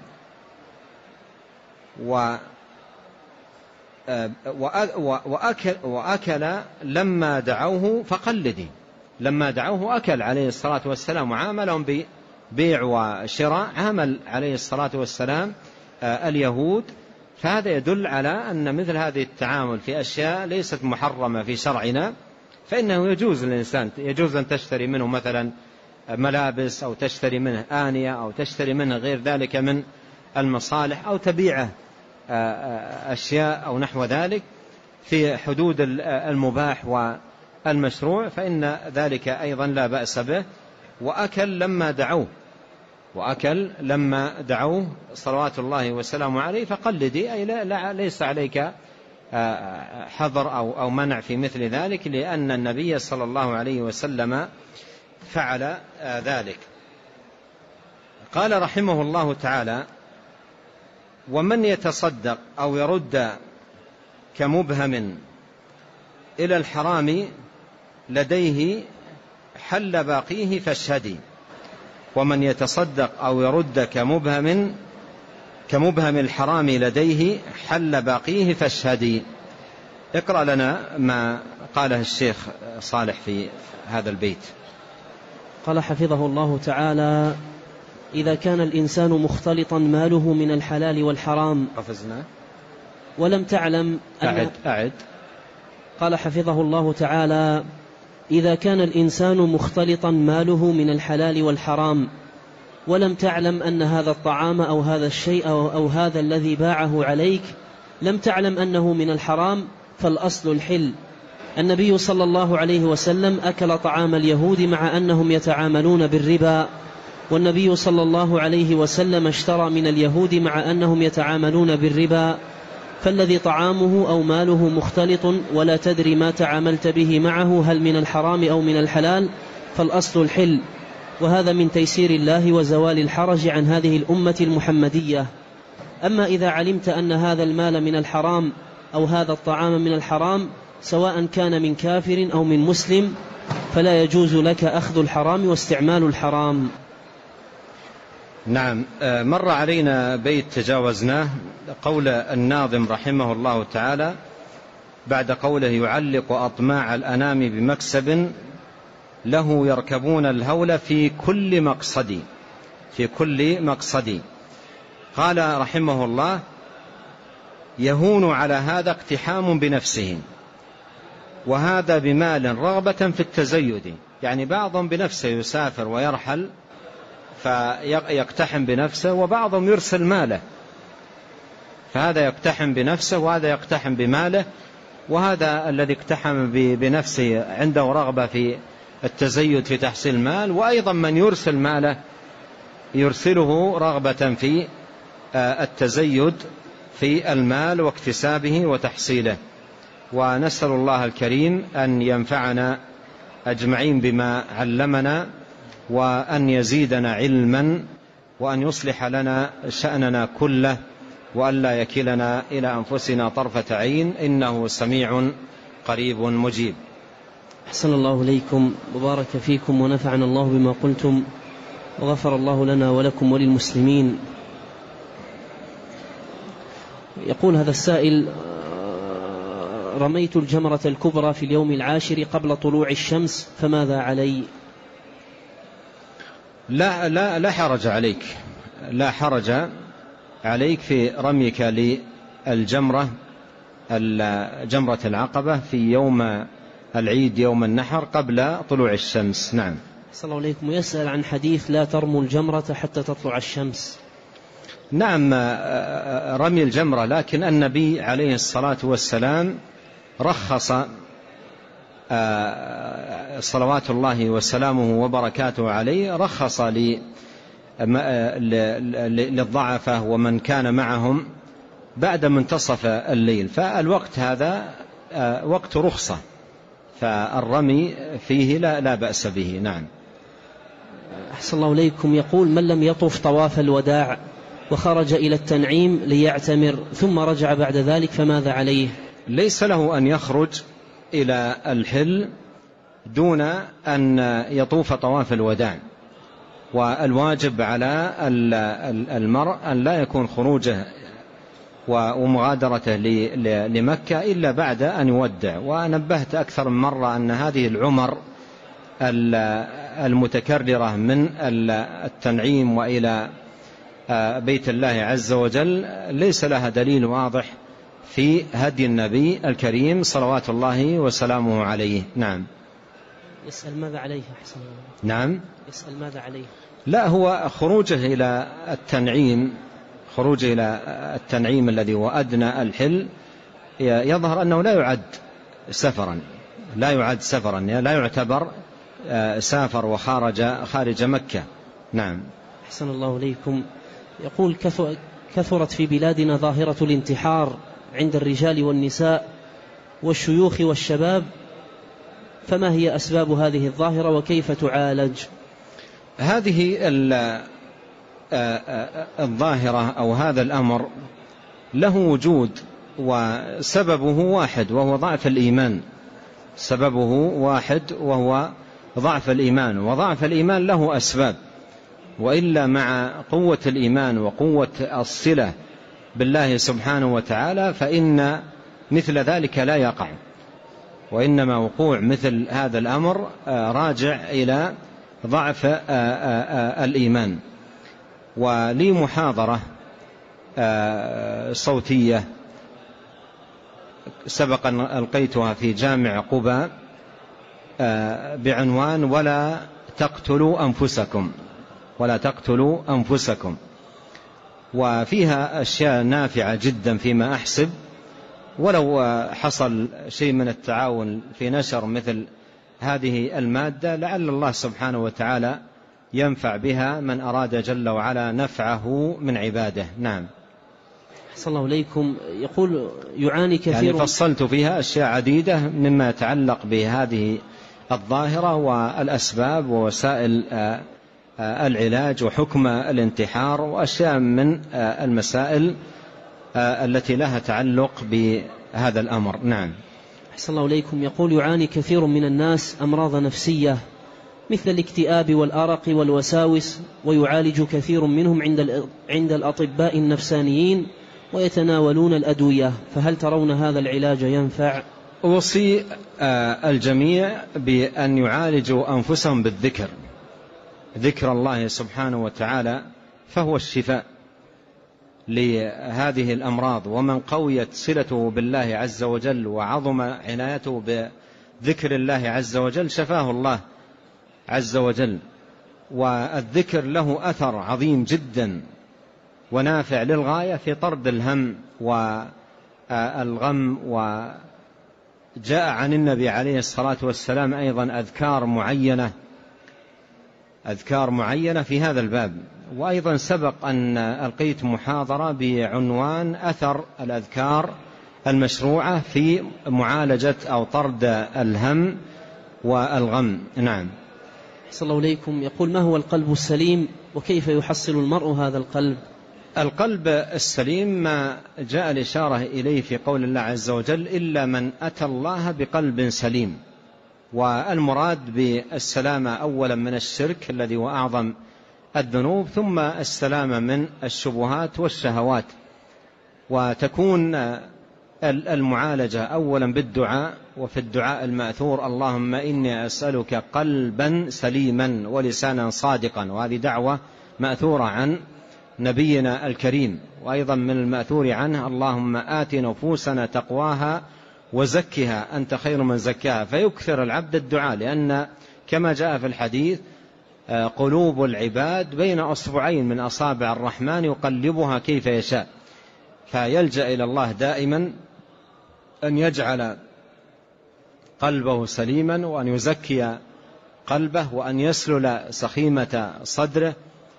وأكل لما دعوه فقلدي. لما دعوه أكل عليه الصلاة والسلام وعاملهم ببيع وشراء، عامل عليه الصلاة والسلام اليهود. فهذا يدل على أن مثل هذه التعامل في أشياء ليست محرمة في شرعنا فإنه يجوز للإنسان، يجوز أن تشتري منه مثلا ملابس أو تشتري منه آنية أو تشتري منه غير ذلك من المصالح أو تبيعه أشياء أو نحو ذلك في حدود المباح المشروع فإن ذلك أيضا لا بأس به. وأكل لما دعوه صلوات الله وسلامه عليه فقلدي، أي ليس عليك حظر أو منع في مثل ذلك، لأن النبي صلى الله عليه وسلم فعل ذلك. قال رحمه الله تعالى: ومن يتصدق أو يرد كمبهم إلى الحرام لديه حل باقيه فاشهدي. ومن يتصدق أو يرد كمبهم الحرام لديه حل باقيه فاشهدي. اقرأ لنا ما قاله الشيخ صالح في هذا البيت. قال حفظه الله تعالى: إذا كان الإنسان مختلطا ماله من الحلال والحرام قفزنا ولم تعلم أعد. قال حفظه الله تعالى: إذا كان الإنسان مختلطا ماله من الحلال والحرام ولم تعلم أن هذا الطعام أو هذا الشيء أو هذا الذي باعه عليك لم تعلم أنه من الحرام، فالأصل الحل. النبي صلى الله عليه وسلم أكل طعام اليهود مع أنهم يتعاملون بالربا، والنبي صلى الله عليه وسلم اشترى من اليهود مع أنهم يتعاملون بالربا، فالذي طعامه أو ماله مختلط ولا تدري ما تعاملت به معه هل من الحرام أو من الحلال، فالأصل الحل. وهذا من تيسير الله وزوال الحرج عن هذه الأمة المحمدية. أما إذا علمت أن هذا المال من الحرام أو هذا الطعام من الحرام سواء كان من كافر أو من مسلم فلا يجوز لك أخذ الحرام واستعمال الحرام. نعم. مر علينا بيت تجاوزناه، قول الناظم رحمه الله تعالى بعد قوله: يعلق أطماع الأنام بمكسب له يركبون الهول في كل مقصد. قال رحمه الله: يهون على هذا اقتحام بنفسه، وهذا بمال رغبة في التزيد. يعني بعضهم بنفسه يسافر ويرحل فيقتحم بنفسه، وبعضهم يرسل ماله، فهذا يقتحم بنفسه وهذا يقتحم بماله. وهذا الذي اقتحم بنفسه عنده رغبة في التزيد في تحصيل المال، وأيضا من يرسل ماله يرسله رغبة في التزيد في المال واكتسابه وتحصيله. ونسأل الله الكريم أن ينفعنا أجمعين بما علمنا، وأن يزيدنا علما، وأن يصلح لنا شأننا كله، وأن لا يكلنا إلى أنفسنا طرفة عين، إنه سميع قريب مجيب. أحسن الله إليكم، وبارك فيكم، ونفعنا الله بما قلتم، وغفر الله لنا ولكم وللمسلمين. يقول هذا السائل: رميت الجمرة الكبرى في اليوم العاشر قبل طلوع الشمس، فماذا علي؟ لا حرج عليك، لا حرج عليك في رميك للجمرة جمرة العقبة في يوم العيد يوم النحر قبل طلوع الشمس. نعم. صلى الله عليكم. يسأل عن حديث: لا ترموا الجمرة حتى تطلع الشمس. نعم، رمي الجمرة، لكن النبي عليه الصلاة والسلام رخص صلوات الله وسلامه وبركاته عليه، رخص للضعفة ومن كان معهم بعد منتصف الليل، فالوقت هذا وقت رخصة، فالرمي فيه لا بأس به. نعم. أحسن الله إليكم. يقول: من لم يطف طواف الوداع وخرج إلى التنعيم ليعتمر ثم رجع بعد ذلك فماذا عليه؟ ليس له أن يخرج إلى الحل دون أن يطوف طواف الوداع، والواجب على المرء أن لا يكون خروجه ومغادرته لمكة إلا بعد أن يودع. ونبهت أكثر من مرة أن هذه العمر المتكررة من التنعيم وإلى بيت الله عز وجل ليس لها دليل واضح في هدي النبي الكريم صلوات الله وسلامه عليه. نعم. يسأل ماذا عليه؟ أحسن. نعم. يسأل ماذا عليه؟ لا، هو خروجه إلى التنعيم الذي هو أدنى الحل يظهر أنه لا يعد سفرا، لا يعد سفرا، لا يعتبر سافر خارج مكة. نعم. أحسن الله إليكم. يقول كثرت في بلادنا ظاهرة الانتحار عند الرجال والنساء والشيوخ والشباب، فما هي أسباب هذه الظاهرة وكيف تعالج؟ هذه الظاهرة أو هذا الأمر له وجود، وسببه واحد وهو ضعف الإيمان. سببه واحد وهو ضعف الإيمان، وضعف الإيمان له أسباب، وإلا مع قوة الإيمان وقوة الصلة بالله سبحانه وتعالى فإن مثل ذلك لا يقع، وإنما وقوع مثل هذا الأمر راجع إلى ضعف الإيمان. ولي محاضرة صوتية سبق أن ألقيتها في جامع قباء بعنوان ولا تقتلوا أنفسكم، وفيها أشياء نافعة جدا فيما أحسب، ولو حصل شيء من التعاون في نشر مثل هذه المادة لعل الله سبحانه وتعالى ينفع بها من أراد جل وعلا نفعه من عباده. نعم. أحسن الله إليكم. يقول يعاني كثير، يعني فصلت فيها أشياء عديدة مما يتعلق بهذه الظاهرة والأسباب ووسائل العلاج وحكم الانتحار وأشياء من المسائل التي لها تعلق بهذا الأمر. نعم. أحسن الله إليكم. يقول يعاني كثير من الناس أمراض نفسية مثل الاكتئاب والأرق والوساوس، ويعالج كثير منهم عند الأطباء النفسانيين ويتناولون الأدوية، فهل ترون هذا العلاج ينفع؟ أوصي الجميع بأن يعالجوا أنفسهم بالذكر، ذكر الله سبحانه وتعالى فهو الشفاء لهذه الأمراض، ومن قويت صلته بالله عز وجل وعظم عنايته بذكر الله عز وجل شفاه الله عز وجل. والذكر له أثر عظيم جدا ونافع للغاية في طرد الهم والغم. وجاء عن النبي عليه الصلاة والسلام أيضا أذكار معينة في هذا الباب. وأيضا سبق أن ألقيت محاضرة بعنوان أثر الأذكار المشروعة في معالجة أو طرد الهم والغم. نعم. أحسن الله إليكم. يقول ما هو القلب السليم وكيف يحصل المرء هذا القلب؟ القلب السليم ما جاء الإشارة إليه في قول الله عز وجل إلا من أتى الله بقلب سليم. والمراد بالسلامة أولا من الشرك الذي هو أعظم الذنوب، ثم السلامة من الشبهات والشهوات. وتكون المعالجة أولا بالدعاء، وفي الدعاء المأثور اللهم إني أسألك قلبا سليما ولسانا صادقا، وهذه دعوة مأثورة عن نبينا الكريم. وأيضا من المأثور عنه اللهم آت نفوسنا تقواها وزكها أنت خير من زكاها. فيكثر العبد الدعاء، لأن كما جاء في الحديث قلوب العباد بين أصبعين من أصابع الرحمن يقلبها كيف يشاء. فيلجأ إلى الله دائما أن يجعل قلبه سليما، وأن يزكي قلبه، وأن يسلل سخيمة صدره،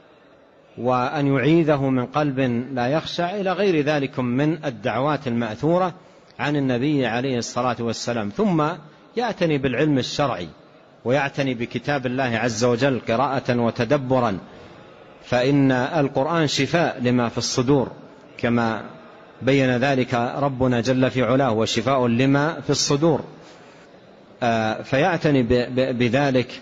وأن يعيذه من قلب لا يخشع، إلى غير ذلك من الدعوات المأثورة عن النبي عليه الصلاة والسلام. ثم يعتني بالعلم الشرعي، ويعتني بكتاب الله عز وجل قراءة وتدبرا، فإن القرآن شفاء لما في الصدور كما بين ذلك ربنا جل في علاه، وشفاء لما في الصدور. فيعتني بذلك،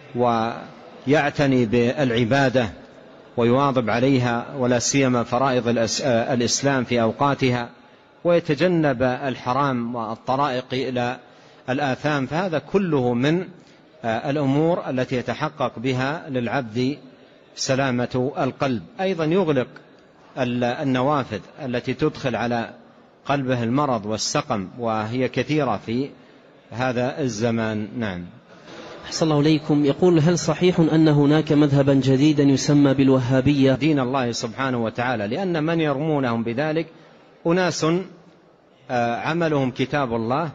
ويعتني بالعبادة ويواظب عليها، ولا سيما فرائض الإسلام في أوقاتها، ويتجنب الحرام والطرائق إلى الآثام. فهذا كله من الأمور التي يتحقق بها للعبد سلامة القلب. أيضا يغلق النوافذ التي تدخل على قلبه المرض والسقم، وهي كثيرة في هذا الزمان. نعم. أحسن الله إليكم. يقول هل صحيح أن هناك مذهبا جديدا يسمى بالوهابية؟ دين الله سبحانه وتعالى، لأن من يرمونهم بذلك أناس عملهم كتاب الله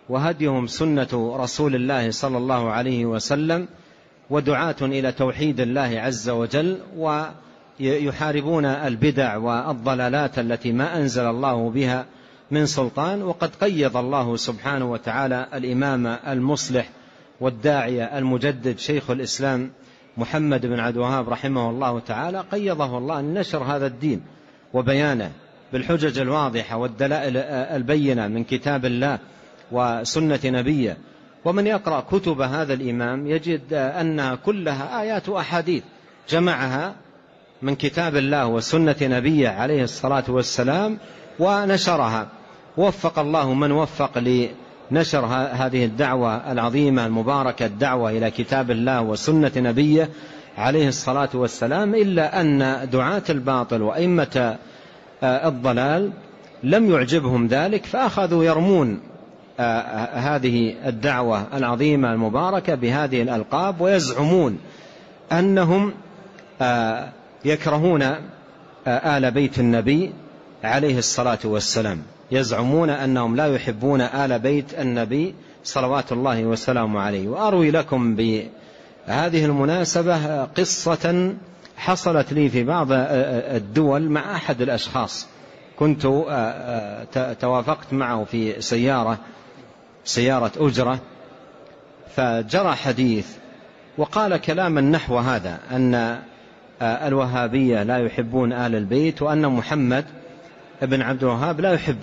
وهديهم سنة رسول الله صلى الله عليه وسلم، ودعاة إلى توحيد الله عز وجل، ويحاربون البدع والضلالات التي ما أنزل الله بها من سلطان. وقد قيض الله سبحانه وتعالى الإمام المصلح والداعية المجدد شيخ الإسلام محمد بن عبد الوهاب رحمه الله تعالى، قيضه الله أن نشر هذا الدين وبيانه بالحجج الواضحة والدلائل البينة من كتاب الله وسنة نبيه. ومن يقرأ كتب هذا الإمام يجد أنها كلها آيات وأحاديث جمعها من كتاب الله وسنة نبيه عليه الصلاة والسلام ونشرها. وفق الله من وفق لنشر هذه الدعوة العظيمة المباركة، الدعوة إلى كتاب الله وسنة نبيه عليه الصلاة والسلام، إلا أن دعاة الباطل وأئمة الضلال لم يعجبهم ذلك، فأخذوا يرمون هذه الدعوة العظيمة المباركة بهذه الألقاب، ويزعمون أنهم يكرهون آل بيت النبي عليه الصلاة والسلام، يزعمون أنهم لا يحبون آل بيت النبي صلوات الله وسلامه عليه. وأروي لكم بهذه المناسبة قصة حصلت لي في بعض الدول مع أحد الأشخاص. كنت توافقت معه في سيارة أجرة، فجرى حديث وقال كلاما نحو هذا، أن الوهابية لا يحبون آل البيت، وأن محمد بن عبد الوهاب لا يحب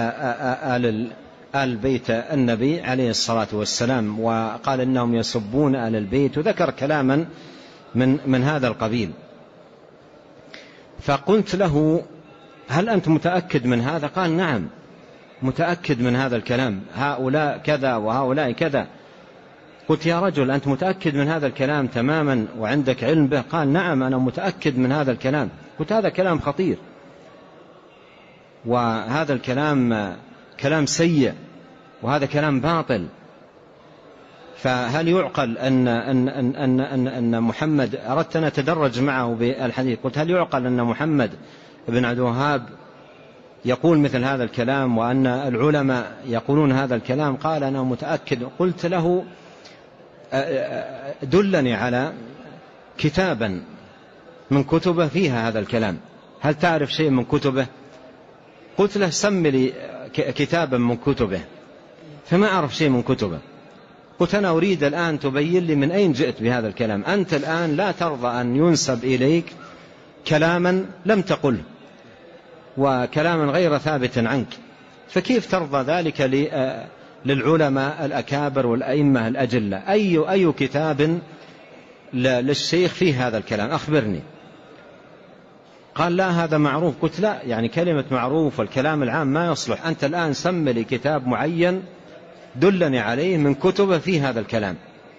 آل بيت النبي عليه الصلاة والسلام، وقال إنهم يسبون آل البيت، وذكر كلاما من هذا القبيل. فقلت له: هل أنت متأكد من هذا؟ قال: نعم متأكد من هذا الكلام، هؤلاء كذا وهؤلاء كذا. قلت: يا رجل أنت متأكد من هذا الكلام تماما وعندك علم به؟ قال: نعم أنا متأكد من هذا الكلام. قلت: هذا كلام خطير، وهذا الكلام كلام سيء، وهذا كلام باطل. فهل يعقل أن محمد، أردت أن أتدرج معه بالحديث، قلت: هل يعقل أن محمد بن عبد الوهاب يقول مثل هذا الكلام، وأن العلماء يقولون هذا الكلام؟ قال: أنا متأكد. قلت له: دلني على كتابا من كتبه فيها هذا الكلام، هل تعرف شيء من كتبه؟ قلت له: سم لي كتابا من كتبه، فما أعرف شيء من كتبه. قلت: أنا أريد الآن تبين لي من أين جئت بهذا الكلام، أنت الآن لا ترضى أن ينسب إليك كلاما لم تقله وكلاما غير ثابت عنك، فكيف ترضى ذلك للعلماء الأكابر والأئمة الأجلة؟ أي كتاب للشيخ فيه هذا الكلام؟ أخبرني. قال: لا هذا معروف. قلت: لا، يعني كلمة معروف والكلام العام ما يصلح، أنت الآن سم لي كتاب معين دلني عليه من كتبه فيه هذا الكلام.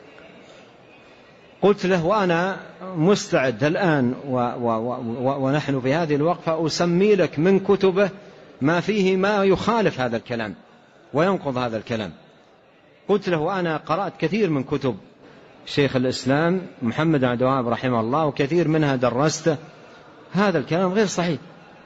قلت له: وأنا مستعد الآن ونحن في هذه الوقفة أسمي لك من كتبه ما فيه ما يخالف هذا الكلام وينقض هذا الكلام. قلت له: أنا قرأت كثير من كتب شيخ الإسلام محمد بن عبد الوهاب رحمه الله، وكثير منها درسته، هذا الكلام غير صحيح.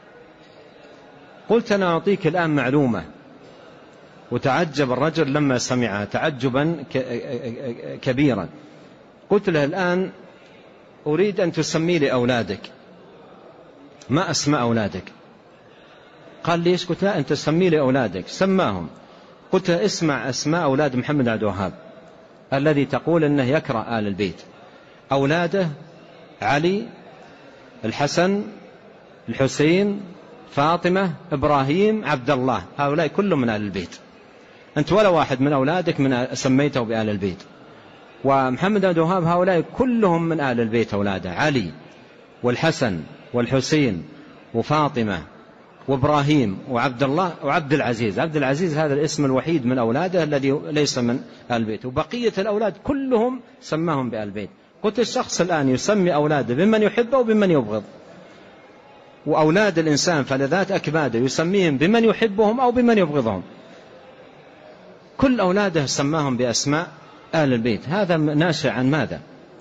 قلت: أنا أعطيك الآن معلومة. وتعجب الرجل لما سمعها تعجبا كبيرا. قلت له: الآن أريد أن تسمي لي أولادك. ما أسماء أولادك؟ قال: ليش؟ قلت: لا، أنت سمي لي أولادك. سماهم. قلت له: اسمع أسماء أولاد محمد بن عبد الوهاب الذي تقول أنه يكره آل البيت. أولاده: علي، الحسن، الحسين، فاطمة، إبراهيم، عبد الله، هؤلاء كلهم من آل البيت. أنت ولا واحد من أولادك من سميته بآل البيت. ومحمد بن عبد الوهاب هؤلاء كلهم من آل البيت، أولاده علي والحسن والحسين وفاطمة وإبراهيم وعبد الله وعبد العزيز. عبد العزيز هذا الاسم الوحيد من أولاده الذي ليس من آل البيت، وبقية الأولاد كلهم سماهم بآل البيت. قلت: الشخص الآن يسمي أولاده بمن يحبه وبمن يبغض، وأولاد الإنسان فلذات أكباده يسميهم بمن يحبهم أو بمن يبغضهم. كل أولاده سماهم بأسماء آل البيت، هذا ناشئ عن ماذا؟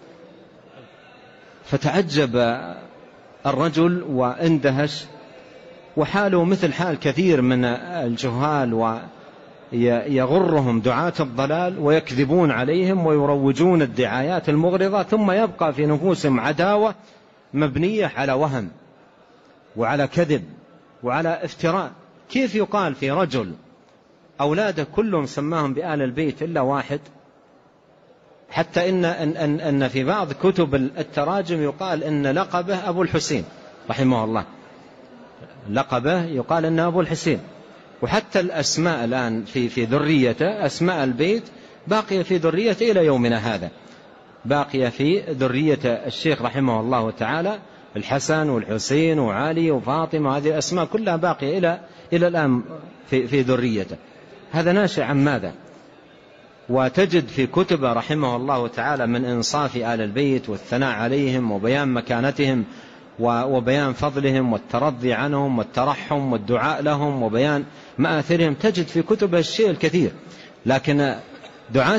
فتعجب الرجل واندهش، وحاله مثل حال كثير من الجهال يغرهم دعاة الضلال ويكذبون عليهم ويروجون الدعايات المغرضة، ثم يبقى في نفوسهم عداوة مبنية على وهم وعلى كذب وعلى افتراء. كيف يقال في رجل أولاده كلهم سماهم بآل البيت إلا واحد؟ حتى إن في بعض كتب التراجم يقال إن لقبه أبو الحسين رحمه الله، لقبه يقال إنه أبو الحسين. وحتى الأسماء الآن في ذريته، أسماء البيت باقية في ذريته إلى يومنا هذا، باقية في ذرية الشيخ رحمه الله تعالى، الحسن والحسين وعلي وفاطمة، هذه الأسماء كلها باقية إلى الآن في ذريته. هذا ناشئ عن ماذا؟ وتجد في كتب رحمه الله تعالى من إنصاف آل البيت والثناء عليهم وبيان مكانتهم وبيان فضلهم والترضي عنهم والترحم والدعاء لهم وبيان مآثرهم، تجد في كتب الشيء الكثير. لكن دعاة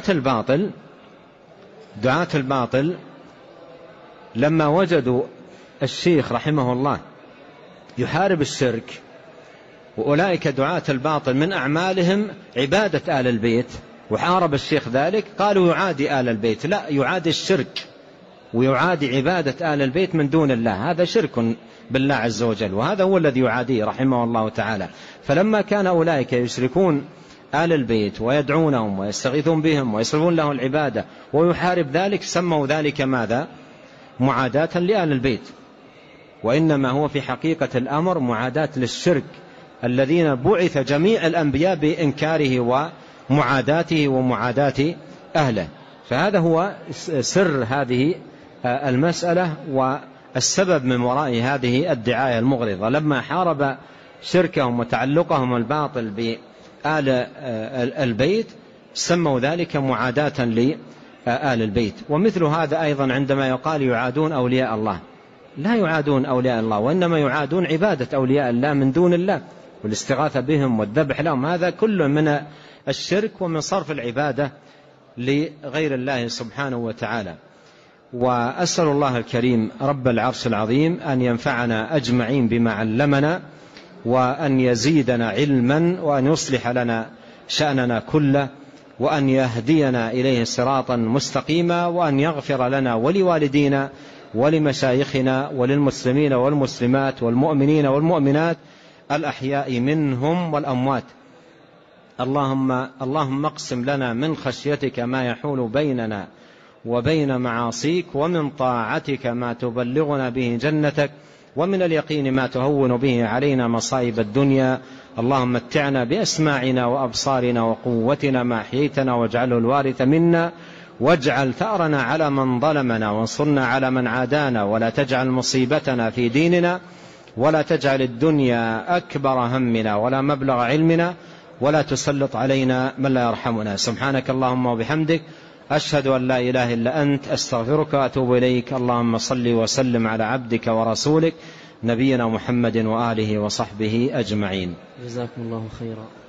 الباطل لما وجدوا الشيخ رحمه الله يحارب الشرك، وأولئك دعاة الباطل من أعمالهم عبادة آل البيت، وحارب الشيخ ذلك، قالوا يعادي آل البيت. لا، يعادي الشرك ويعادي عبادة آل البيت من دون الله، هذا شرك بالله عز وجل، وهذا هو الذي يعاديه رحمه الله تعالى. فلما كان أولئك يشركون آل البيت ويدعونهم ويستغيثون بهم ويصرفون له العبادة ويحارب ذلك، سموا ذلك ماذا؟ معاداة لآل البيت، وإنما هو في حقيقة الأمر معاداة للشرك الذين بعث جميع الأنبياء بإنكاره ومعاداته ومعاداة أهله. فهذا هو سر هذه المسألة والسبب من وراء هذه الدعاية المغرضة. لما حارب شركهم وتعلقهم الباطل بآل البيت سموا ذلك معاداة لآل البيت. ومثل هذا أيضا عندما يقال يعادون أولياء الله، لا يعادون أولياء الله، وإنما يعادون عبادة أولياء الله من دون الله والاستغاثة بهم والذبح لهم، هذا كله من الشرك ومن صرف العبادة لغير الله سبحانه وتعالى. وأسأل الله الكريم رب العرش العظيم أن ينفعنا أجمعين بما علمنا، وأن يزيدنا علما، وأن يصلح لنا شأننا كله، وأن يهدينا إليه صراطا مستقيما، وأن يغفر لنا ولوالدينا ولمشايخنا وللمسلمين والمسلمات والمؤمنين والمؤمنات الأحياء منهم والأموات. اللهم اقسم لنا من خشيتك ما يحول بيننا وبين معاصيك، ومن طاعتك ما تبلغنا به جنتك، ومن اليقين ما تهون به علينا مصائب الدنيا. اللهم متعنا بأسماعنا وأبصارنا وقوتنا ما أحييتنا، واجعله الوارث منا، واجعل ثأرنا على من ظلمنا، وانصرنا على من عادانا، ولا تجعل مصيبتنا في ديننا، ولا تجعل الدنيا أكبر همنا ولا مبلغ علمنا، ولا تسلط علينا من لا يرحمنا. سبحانك اللهم وبحمدك، أشهد أن لا إله إلا أنت، أستغفرك وأتوب إليك. اللهم صل وسلم على عبدك ورسولك نبينا محمد وآله وصحبه أجمعين. جزاكم الله خيرا.